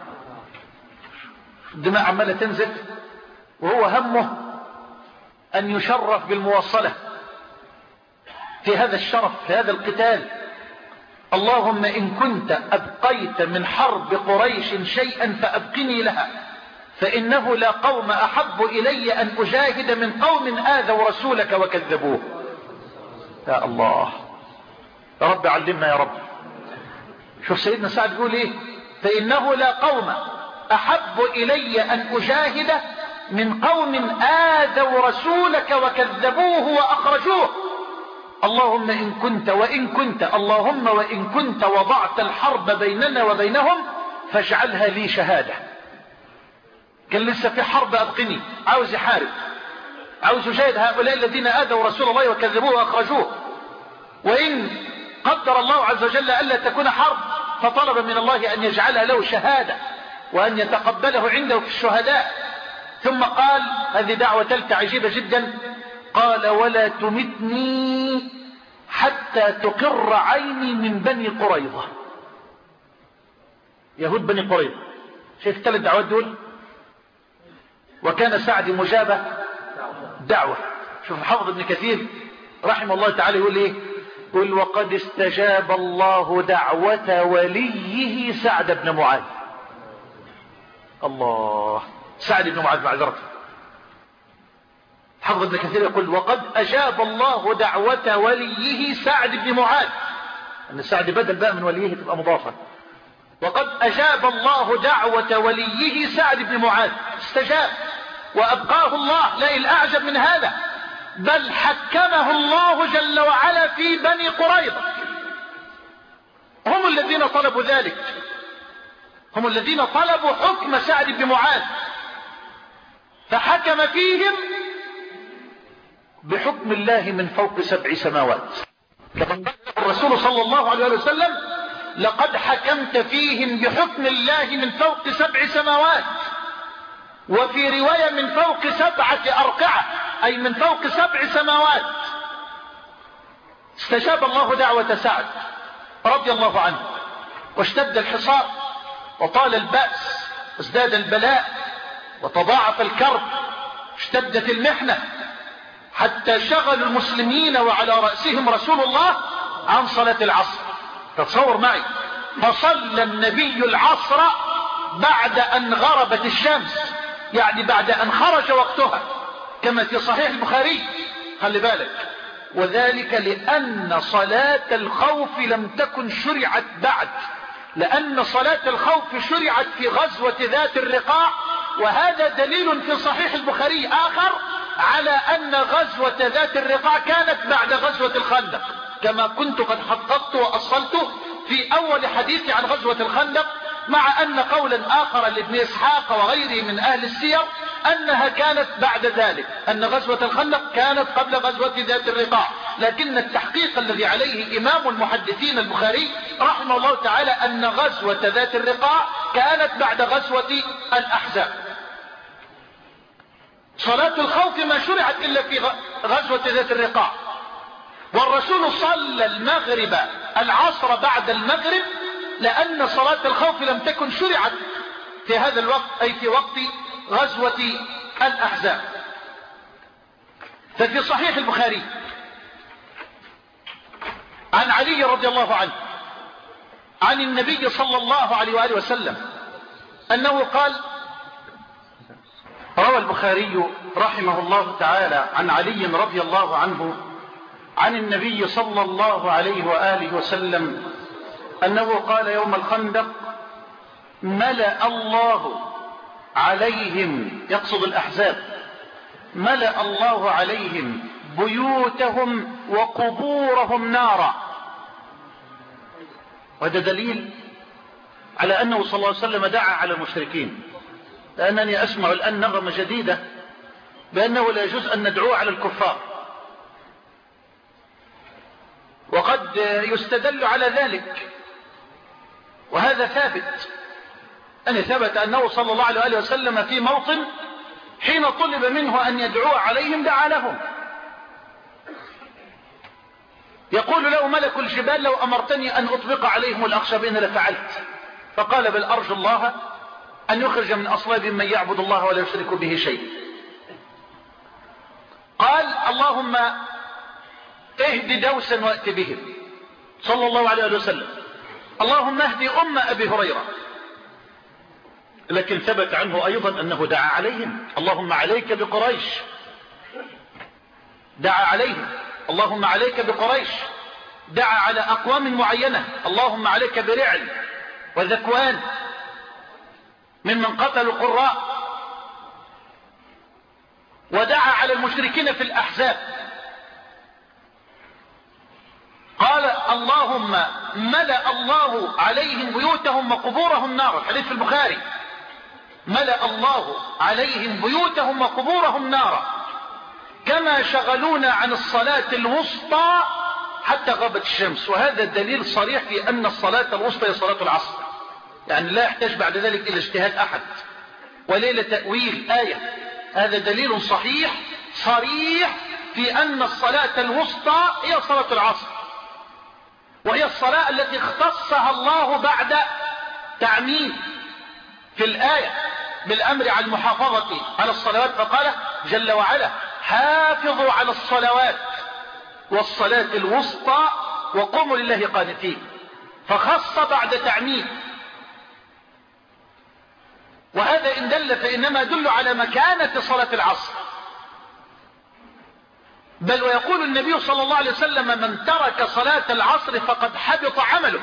الدماء عمالة تنزل وهو همه أن يشرف بالمواصلة في هذا الشرف في هذا القتال. اللهم إن كنت أبقيت من حرب قريش شيئا فأبقني لها، فإنه لا قوم أحب إلي أن أجاهد من قوم آذوا رسولك وكذبوه. يا الله يا رب علمنا يا رب. شوف سيدنا سعد يقول ايه؟ فإنه لا قوم أحب إلي أن أجاهد من قوم آذوا رسولك وكذبوه وأخرجوه. اللهم إن كنت وإن كنت اللهم وإن كنت وضعت الحرب بيننا وبينهم فاجعلها لي شهادة. كان لسه في حرب أبقني، عاوز يحارب، عاوز يجاهد هؤلاء الذين آذوا رسول الله وكذبوه وأخرجوه. وإن قدر الله عز وجل ألا تكون حرب فطلب من الله أن يجعلها له شهادة وأن يتقبله عنده في الشهداء. ثم قال هذه دعوة ثالثة عجيبة جدا، قال ولا تمتني حتى تقر عيني من بني قريظة. يهود بني قريظة، شايف الثلاث دعوات دول؟ وكان سعد مجابة دعوة. شوف حافظ ابن كثير رحمه الله تعالى يقول ايه؟ يقول وقد استجاب الله دعوة وليه سعد بن معاذ. الله، سعد بن معاذ معذرته. حافظ ابن كثير يقول وقد أجاب الله دعوة وليه سعد بن معاذ، أن سعد بدل بقى من وليه تبقى مضافة. وقد أجاب الله دعوة وليه سعد بن معاذ، استجاب وأبقاه الله. لا الأعجب من هذا، بل حكمه الله جل وعلا في بني قريظة. هم الذين طلبوا ذلك، هم الذين طلبوا حكم سعد بن معاذ، فحكم فيهم بحكم الله من فوق سبع سماوات. الرسول صلى الله عليه وسلم لقد حكمت فيهم بحكم الله من فوق سبع سماوات، وفي رواية من فوق سبعة أرقعة، أي من فوق سبع سماوات. استجاب الله دعوة سعد رضي الله عنه، واشتد الحصار وطال البأس وازداد البلاء وتضاعف الكرب، اشتدت المحنة حتى شغل المسلمين وعلى رأسهم رسول الله عن صلاة العصر. تصور معي، فصلى النبي العصر بعد أن غربت الشمس، يعني بعد أن خرج وقتها، كما في صحيح البخاري. خلي بالك، وذلك لأن صلاة الخوف لم تكن شرعت بعد، لأن صلاة الخوف شرعت في غزوة ذات الرقاع، وهذا دليل في صحيح البخاري آخر على أن غزوة ذات الرقاع كانت بعد غزوة الخندق، كما كنت قد حققت وأصلت في أول حديثي عن غزوة الخندق، مع أن قولا آخر لابن إسحاق وغيره من أهل السير أنها كانت بعد ذلك، أن غزوة الخندق كانت قبل غزوة ذات الرقاع. لكن التحقيق الذي عليه إمام المحدثين البخاري رحمه الله تعالى أن غزوة ذات الرقاع كانت بعد غزوة الأحزاب. صلاة الخوف ما شرعت إلا في غزوة ذات الرقاع، والرسول صلى المغرب العصر بعد المغرب لأن صلاة الخوف لم تكن شرعت في هذا الوقت، أي في وقت غزوة الأحزاب. ففي صحيح البخاري عن علي رضي الله عنه عن النبي صلى الله عليه وآله وسلم أنه قال، روى البخاري رحمه الله تعالى عن علي رضي الله عنه عن النبي صلى الله عليه وآله وسلم أنه قال يوم الخندق: ملأ الله عليهم، يقصد الأحزاب، ملأ الله عليهم بيوتهم وقبورهم نارا. وهذا دليل على أنه صلى الله عليه وسلم دعا على المشركين، لأنني أسمع الآن نغمة جديدة بأنه لا يجوز أن ندعو على الكفار، وقد يستدل على ذلك، وهذا ثابت أن ثبت أنه صلى الله عليه وسلم في موطن حين طلب منه أن يدعو عليهم دعا لهم. يقول له ملك الجبال: لو أمرتني أن أطبق عليهم الأخشبين لفعلت. فقال: بل أرجو الله أن يخرج من أصلابهم من يعبد الله ولا يشرك به شيء. قال: اللهم اهد دوسا وأت بهم، صلى الله عليه وسلم. اللهم اهد أم أبي هريرة. لكن ثبت عنه أيضا أنه دعا عليهم: اللهم عليك بقريش. دعا عليهم: اللهم عليك بقريش. دعا على أقوام معينة: اللهم عليك برعل وذكوان ممن قتلوا القراء. ودعا على المشركين في الأحزاب، قال: اللهم ملأ الله عليهم بيوتهم وقبورهم نارا. الحديث في البخاري: ملأ الله عليهم بيوتهم وقبورهم نارا كما شغلونا عن الصلاة الوسطى حتى غابت الشمس. وهذا دليل صريح في أن الصلاة الوسطى هي صلاة العصر، يعني لا يحتاج بعد ذلك إلى اجتهاد أحد وليلة تأويل آية. هذا دليل صحيح صريح في أن الصلاة الوسطى هي صلاة العصر، وهي الصلاة التي اختصها الله بعد تعميم في الآية بالأمر على المحافظة على الصلوات، فقال جل وعلا: حافظوا على الصلوات والصلاة الوسطى وقوموا لله قانتين. فخص بعد تعميم، وهذا إن دل فإنما يدل على مكانة صلاة العصر. بل ويقول النبي صلى الله عليه وسلم: من ترك صلاة العصر فقد حبط عمله.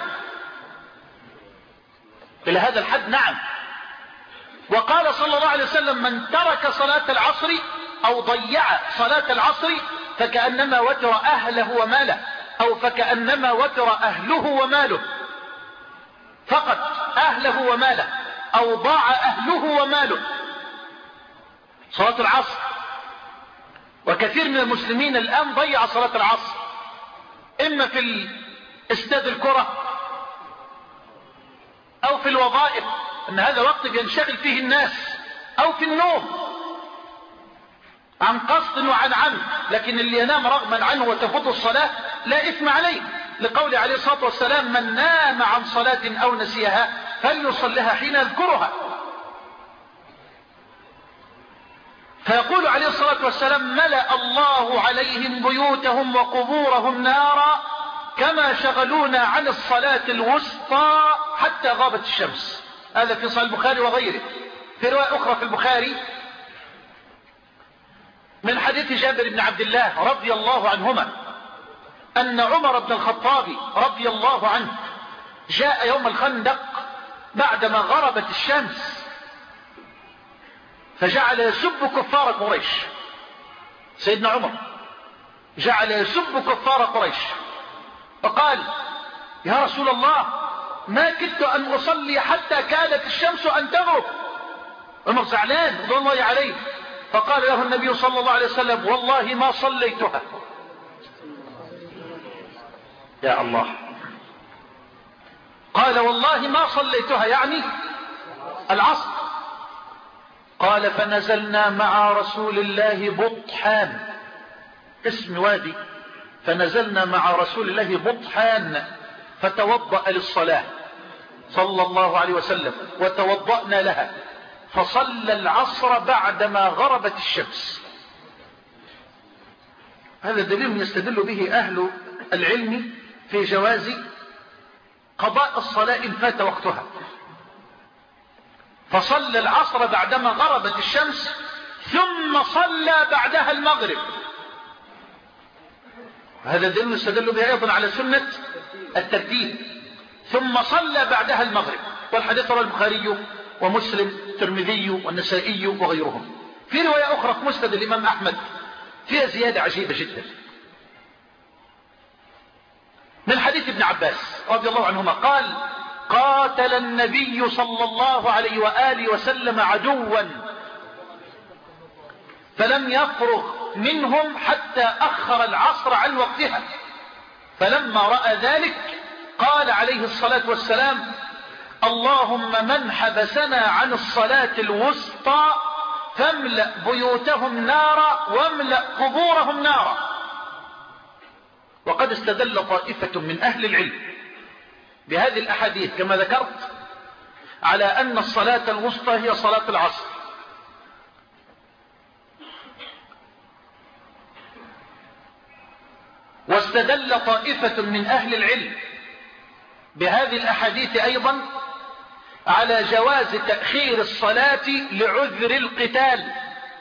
إلى هذا الحد نعم. وقال صلى الله عليه وسلم: من ترك صلاة العصر أو ضيع صلاة العصر فكأنما وتر أهله وماله، أو فكأنما وتر أهله وماله، فقط أهله وماله، أو ضاع أهله وماله. صلاة العصر. وكثير من المسلمين الآن ضيع صلاة العصر، إما في استاد الكرة أو في الوظائف، أن هذا وقت بينشغل فيه الناس، أو في النوم عن قصد وعن عمد. لكن اللي ينام رغما عنه وتفوت الصلاة لا إثم عليه، لقول عليه الصلاة والسلام: من نام عن صلاة أو نسيها فليصلها حين يذكرها. فيقول عليه الصلاة والسلام: ملأ الله عليهم بيوتهم وقبورهم نارا كما شغلونا عن الصلاة الوسطى حتى غابت الشمس. هذا في صحيح البخاري وغيره. في رواية أخرى في البخاري من حديث جابر بن عبد الله رضي الله عنهما أن عمر بن الخطاب رضي الله عنه جاء يوم الخندق بعدما غربت الشمس، فجعل يسب كفار قريش. سيدنا عمر جعل يسب كفار قريش، فقال: يا رسول الله، ما كدت أن أصلي حتى كادت الشمس أن تغرب. عمر زعلان رضي الله عليه، فقال له النبي صلى الله عليه وسلم: والله ما صليتها. يا الله. قال: والله ما صليتها، يعني العصر. قال: فنزلنا مع رسول الله بطحان، اسم وادي فنزلنا مع رسول الله بطحان فتوضأ للصلاة صلى الله عليه وسلم وتوضأنا لها، فصلى العصر بعدما غربت الشمس. هذا دليل يستدل به أهل العلم في جواز قضاء الصلاة إن فات وقتها. فصلى العصر بعدما غربت الشمس ثم صلى بعدها المغرب. هذا دليل يستدل به أيضا على سنة الترتيب. ثم صلى بعدها المغرب، والحديث رواه البخاري ومسلم الترمذي والنسائي وغيرهم. في رواية أخرى في مسند الإمام أحمد فيها زيادة عجيبة جدا من حديث ابن عباس رضي الله عنهما قال: قاتل النبي صلى الله عليه وآله وسلم عدوا فلم يفرغ منهم حتى أخر العصر عن وقتها، فلما رأى ذلك قال عليه الصلاة والسلام: اللهم من حبسنا عن الصلاة الوسطى فاملأ بيوتهم نارا واملأ قبورهم نارا. وقد استدل طائفة من أهل العلم بهذه الأحاديث كما ذكرت على أن الصلاة الوسطى هي صلاة العصر، واستدل طائفة من أهل العلم بهذه الأحاديث أيضا على جواز تأخير الصلاة لعذر القتال،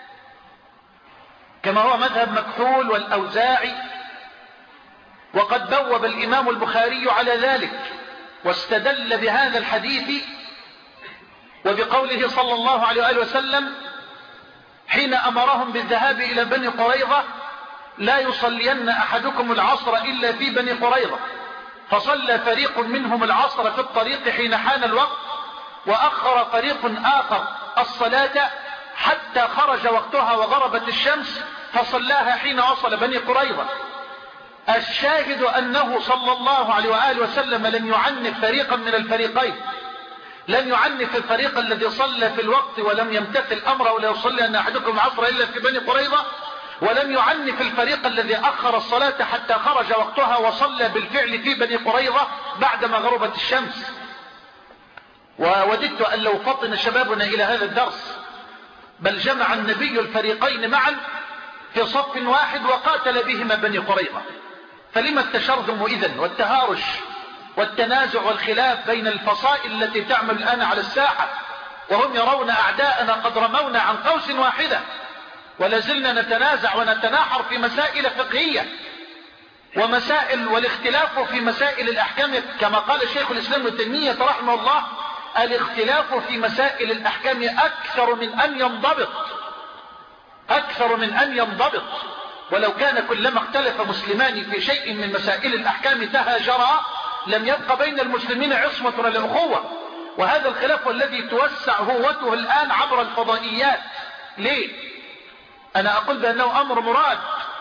كما هو مذهب مكحول والأوزاعي، وقد بوب الإمام البخاري على ذلك واستدل بهذا الحديث وبقوله صلى الله عليه وآله وسلم حين أمرهم بالذهاب إلى بني قريظة: لا يصلين أحدكم العصر إلا في بني قريظة، فصلى فريق منهم العصر في الطريق حين حان الوقت، وأخر فريق آخر الصلاة حتى خرج وقتها وغربت الشمس فصلاها حين وصل بني قريظة. الشاهد أنه صلى الله عليه وآله وسلم لم يعنف فريقا من الفريقين، لم يعنف الفريق الذي صلى في الوقت ولم يمتثل أمره ولا يصلي أن أحدكم العصر إلا في بني قريظة، ولم يعنف الفريق الذي أخر الصلاة حتى خرج وقتها وصلى بالفعل في بني قريظة بعدما غربت الشمس. ووددت أن لو فطن شبابنا إلى هذا الدرس، بل جمع النبي الفريقين معا في صف واحد وقاتل بهما بني قريظة، فلما التشرذم إذن والتهارش والتنازع والخلاف بين الفصائل التي تعمل الآن على الساحة، وهم يرون أعداءنا قد رمونا عن قوس واحدة، ولازلنا نتنازع ونتناحر في مسائل فقهية ومسائل، والاختلاف في مسائل الأحكام كما قال الشيخ الإسلام ابن تيمية رحمه الله: الاختلاف في مسائل الأحكام أكثر من أن ينضبط، أكثر من أن ينضبط. ولو كان كلما اختلف مسلمان في شيء من مسائل الأحكام تهاجرا لم يبقى بين المسلمين عصمة ولا أخوة. وهذا الخلاف الذي توسع هوته الآن عبر الفضائيات. ليه؟ أنا أقول بأنه أمر مراد،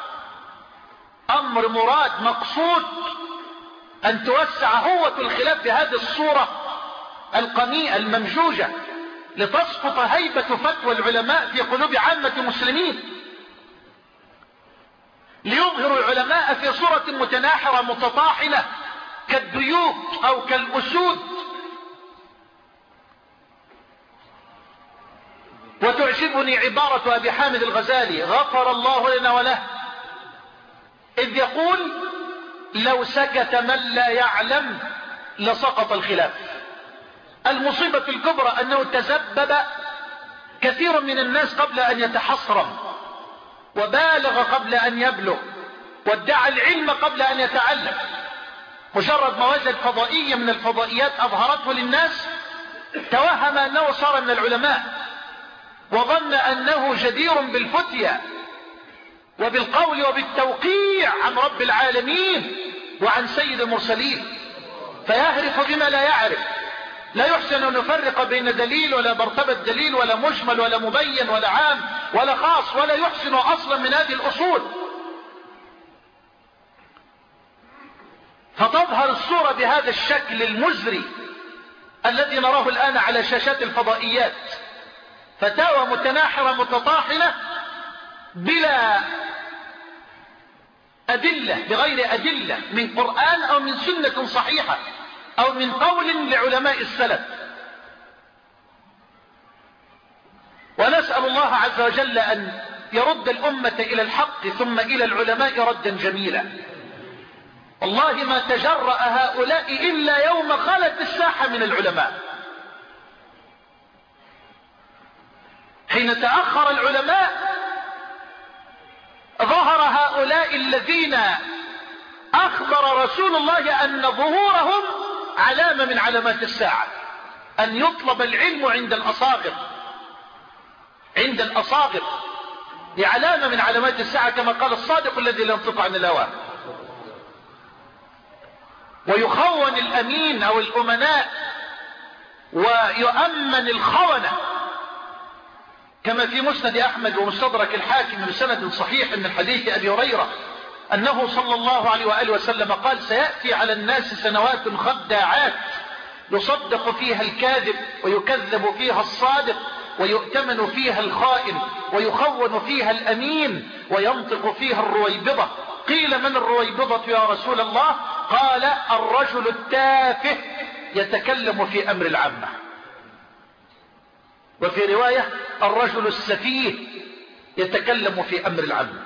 أمر مراد مقصود أن توسع هوة الخلاف بهذه الصورة القميئة الممجوجة لتسقط هيبة فتوى العلماء في قلوب عامة المسلمين، ليظهر العلماء في صورة متناحرة متطاحنة كالديوك أو كالأسود. وتعجبني عبارة أبي حامد الغزالي غفر الله لنا وله إذ يقول: لو سكت من لا يعلم لسقط الخلاف. المصيبة الكبرى أنه تسبب كثير من الناس قبل أن يتحصرم، وبالغ قبل أن يبلغ، وادعى العلم قبل أن يتعلم. مجرد ما وجد فضائية من الفضائيات أظهرته للناس توهم أنه صار من العلماء، وظن أنه جدير بالفتية وبالقول وبالتوقيع عن رب العالمين وعن سيد المرسلين، فيهرف بما لا يعرف، لا يحسن أن يفرق بين دليل ولا مرتبة دليل ولا مجمل ولا مبين ولا عام ولا خاص، ولا يحسن أصلا من هذه الأصول. فتظهر الصورة بهذا الشكل المزري الذي نراه الآن على شاشات الفضائيات، فتاوى متناحرة متطاحنة بلا أدلة بغير أدلة من قرآن أو من سنة صحيحة أو من قول لعلماء السلف. ونسأل الله عز وجل أن يرد الأمة إلى الحق ثم إلى العلماء ردا جميلا. والله ما تجرأ هؤلاء إلا يوم خلت الساحة من العلماء. حين تأخر العلماء ظهر هؤلاء الذين أخبر رسول الله أن ظهورهم علامة من علامات الساعة، أن يطلب العلم عند الأصاغر، عند الأصاغر، دي علامة من علامات الساعة كما قال الصادق الذي لا ينطق عن الهوى. ويخون الأمين أو الأمناء ويؤمن الخونة، كما في مسند أحمد ومستدرك الحاكم بسند صحيح من حديث أبي هريرة أنه صلى الله عليه وآله وسلم قال: سيأتي على الناس سنوات خداعات يصدق فيها الكاذب ويكذب فيها الصادق ويؤتمن فيها الخائن ويخون فيها الأمين وينطق فيها الرويبضة. قيل: من الرويبضة يا رسول الله؟ قال: الرجل التافه يتكلم في أمر العامة. وفي رواية: الرجل السفيه يتكلم في أمر العامة.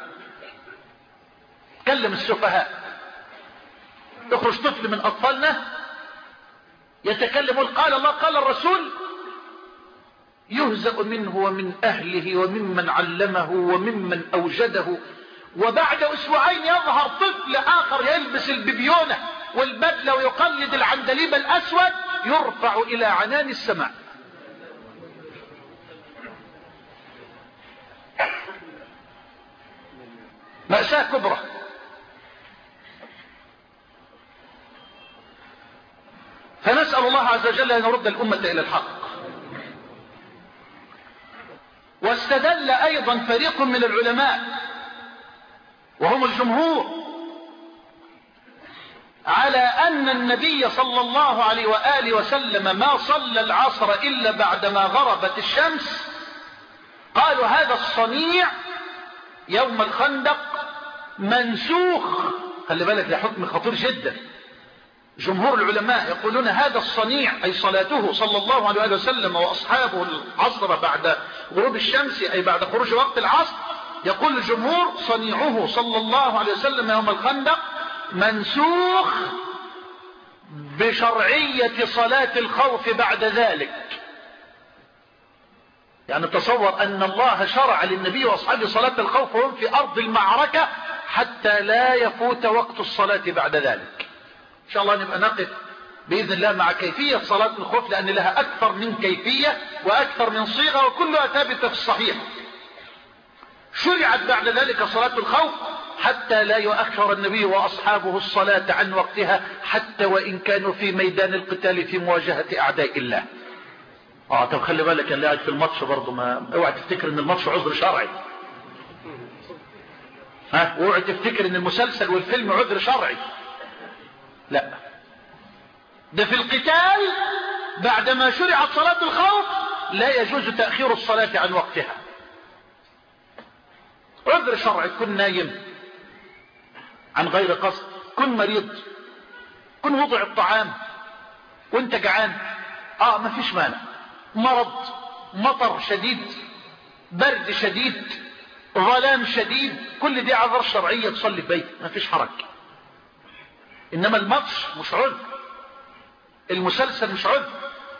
كلم السفهاء، يخرج طفل من أطفالنا يتكلم قال الله قال الرسول، يهزأ منه ومن أهله وممن علمه وممن أوجده، وبعد أسبوعين يظهر طفل آخر يلبس الببيونة والبدلة ويقلد العندليب الأسود يرفع إلى عنان السماء. مأساة كبرى. فنسأل الله عز وجل أن يرد الأمة إلى الحق. واستدل أيضا فريق من العلماء وهم الجمهور على أن النبي صلى الله عليه وآله وسلم ما صلى العصر إلا بعدما غربت الشمس. قالوا هذا الصنيع يوم الخندق منسوخ. خلي بالك، ده حكم خطير جدا. جمهور العلماء يقولون هذا الصنيع أي صلاته صلى الله عليه وسلم وأصحابه العصر بعد غروب الشمس أي بعد خروج وقت العصر، يقول الجمهور صنيعه صلى الله عليه وسلم يوم الخندق منسوخ بشرعية صلاة الخوف بعد ذلك. يعني تصور أن الله شرع للنبي وأصحابه صلاة الخوف وهم في أرض المعركة حتى لا يفوت وقت الصلاة بعد ذلك. إن شاء الله نبقى نقف بإذن الله مع كيفية صلاة الخوف، لأن لها أكثر من كيفية وأكثر من صيغة وكلها ثابتة في الصحيح. شرعت بعد ذلك صلاة الخوف حتى لا يؤخر النبي وأصحابه الصلاة عن وقتها، حتى وإن كانوا في ميدان القتال في مواجهة أعداء الله. اه طب خلي بالك اللي قاعد في الماتش برضه، ما اوعى تفتكر ان الماتش عذر شرعي. ها اوعى تفتكر ان المسلسل والفيلم عذر شرعي. لا، ده في القتال بعدما شرعت صلاة الخوف لا يجوز تأخير الصلاة عن وقتها. عذر شرعي، كن نايم عن غير قصد، كن مريض، كن وضع الطعام وانت جعان، اه ما فيش مانع. مرض، مطر شديد، برد شديد، ظلام شديد، كل دي اعذار شرعية تصلي في بيتك ما فيش حرج. انما الماتش مش عذر، المسلسل مش عذر،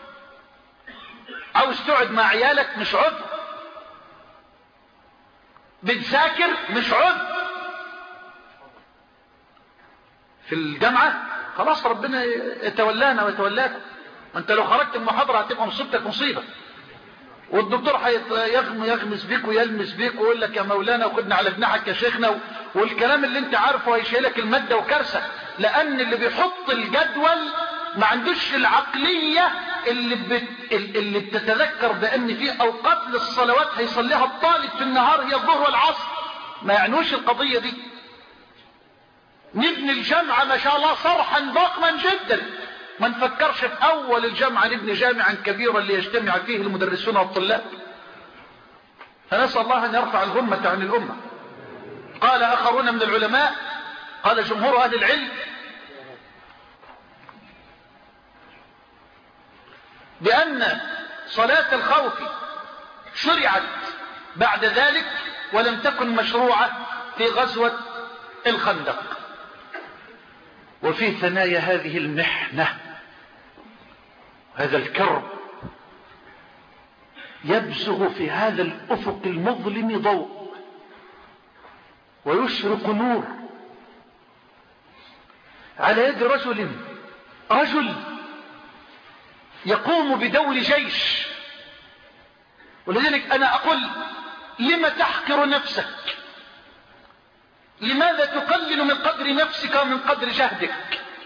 عاوز تقعد مع عيالك مش عذر، بتذاكر مش عذر، في الجامعة خلاص ربنا يتولانا ويتولاكم. انت لو خرجت المحاضرة هتبقى مصيبتك مصيبة، والدكتور هيغمس بيك ويلمس بيك ويقول لك يا مولانا وخدنا على جناحك يا شيخنا، والكلام اللي انت عارفه هيشيلك المادة وكارثة. لان اللي بيحط الجدول ما عندوش العقلية اللي, بت... اللي بتتذكر بان في اوقات للصلوات هيصليها الطالب في النهار هي الظهر والعصر، ما يعنوش القضية دي. نبني الجامعة ما شاء الله صرحا ضخما جدا، ما نفكرش في اول الجامعة نبني جامعا كبيرا ليجتمع فيه المدرسون والطلاب. فنسأل الله ان يرفع الغمة عن الامة. قال اخرون من العلماء قال جمهور أهل العلم بأن صلاة الخوف شرعت بعد ذلك ولم تكن مشروعة في غزوة الخندق. وفي ثنايا هذه المحنة هذا الكرب يبزغ في هذا الأفق المظلم ضوء ويشرق نور على يد رجل رجل يقوم بدور جيش. ولذلك أنا أقول لم تحقر نفسك؟ لماذا تقلل من قدر نفسك ومن قدر جهدك؟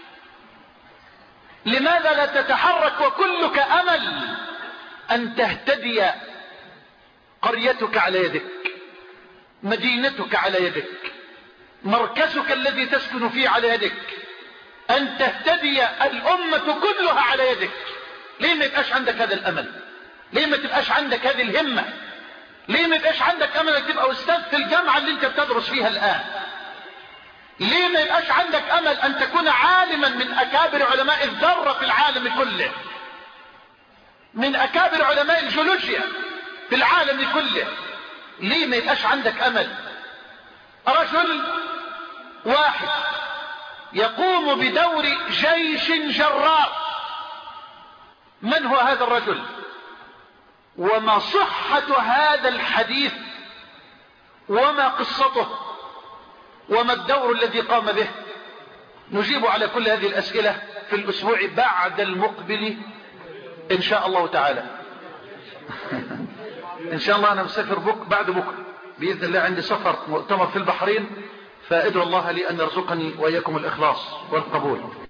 لماذا لا تتحرك وكلك أمل أن تهتدي قريتك على يدك، مدينتك على يدك، مركزك الذي تسكن فيه على يدك، أن تهتدي الأمة كلها على يدك؟ ليه ما يبقاش عندك هذا الأمل؟ ليه ما تبقاش عندك هذه الهمة؟ ليه ما يبقاش عندك أمل أن تبقى أستاذ في الجامعة اللي أنت بتدرس فيها الآن؟ ليه ما يبقاش عندك أمل أن تكون عالما من أكابر علماء الذرة في العالم كله، من أكابر علماء الجيولوجيا في العالم كله؟ ليه ما يبقاش عندك أمل؟ رجل واحد يقوم بدور جيش جرار. من هو هذا الرجل؟ وما صحة هذا الحديث؟ وما قصته؟ وما الدور الذي قام به؟ نجيب على كل هذه الأسئلة في الأسبوع بعد المقبل إن شاء الله تعالى. إن شاء الله أنا مسافر بك بعد بكرة بإذن الله، عندي سفر مؤتمر في البحرين، فأدعو الله لي أن يرزقني وإياكم الإخلاص والقبول.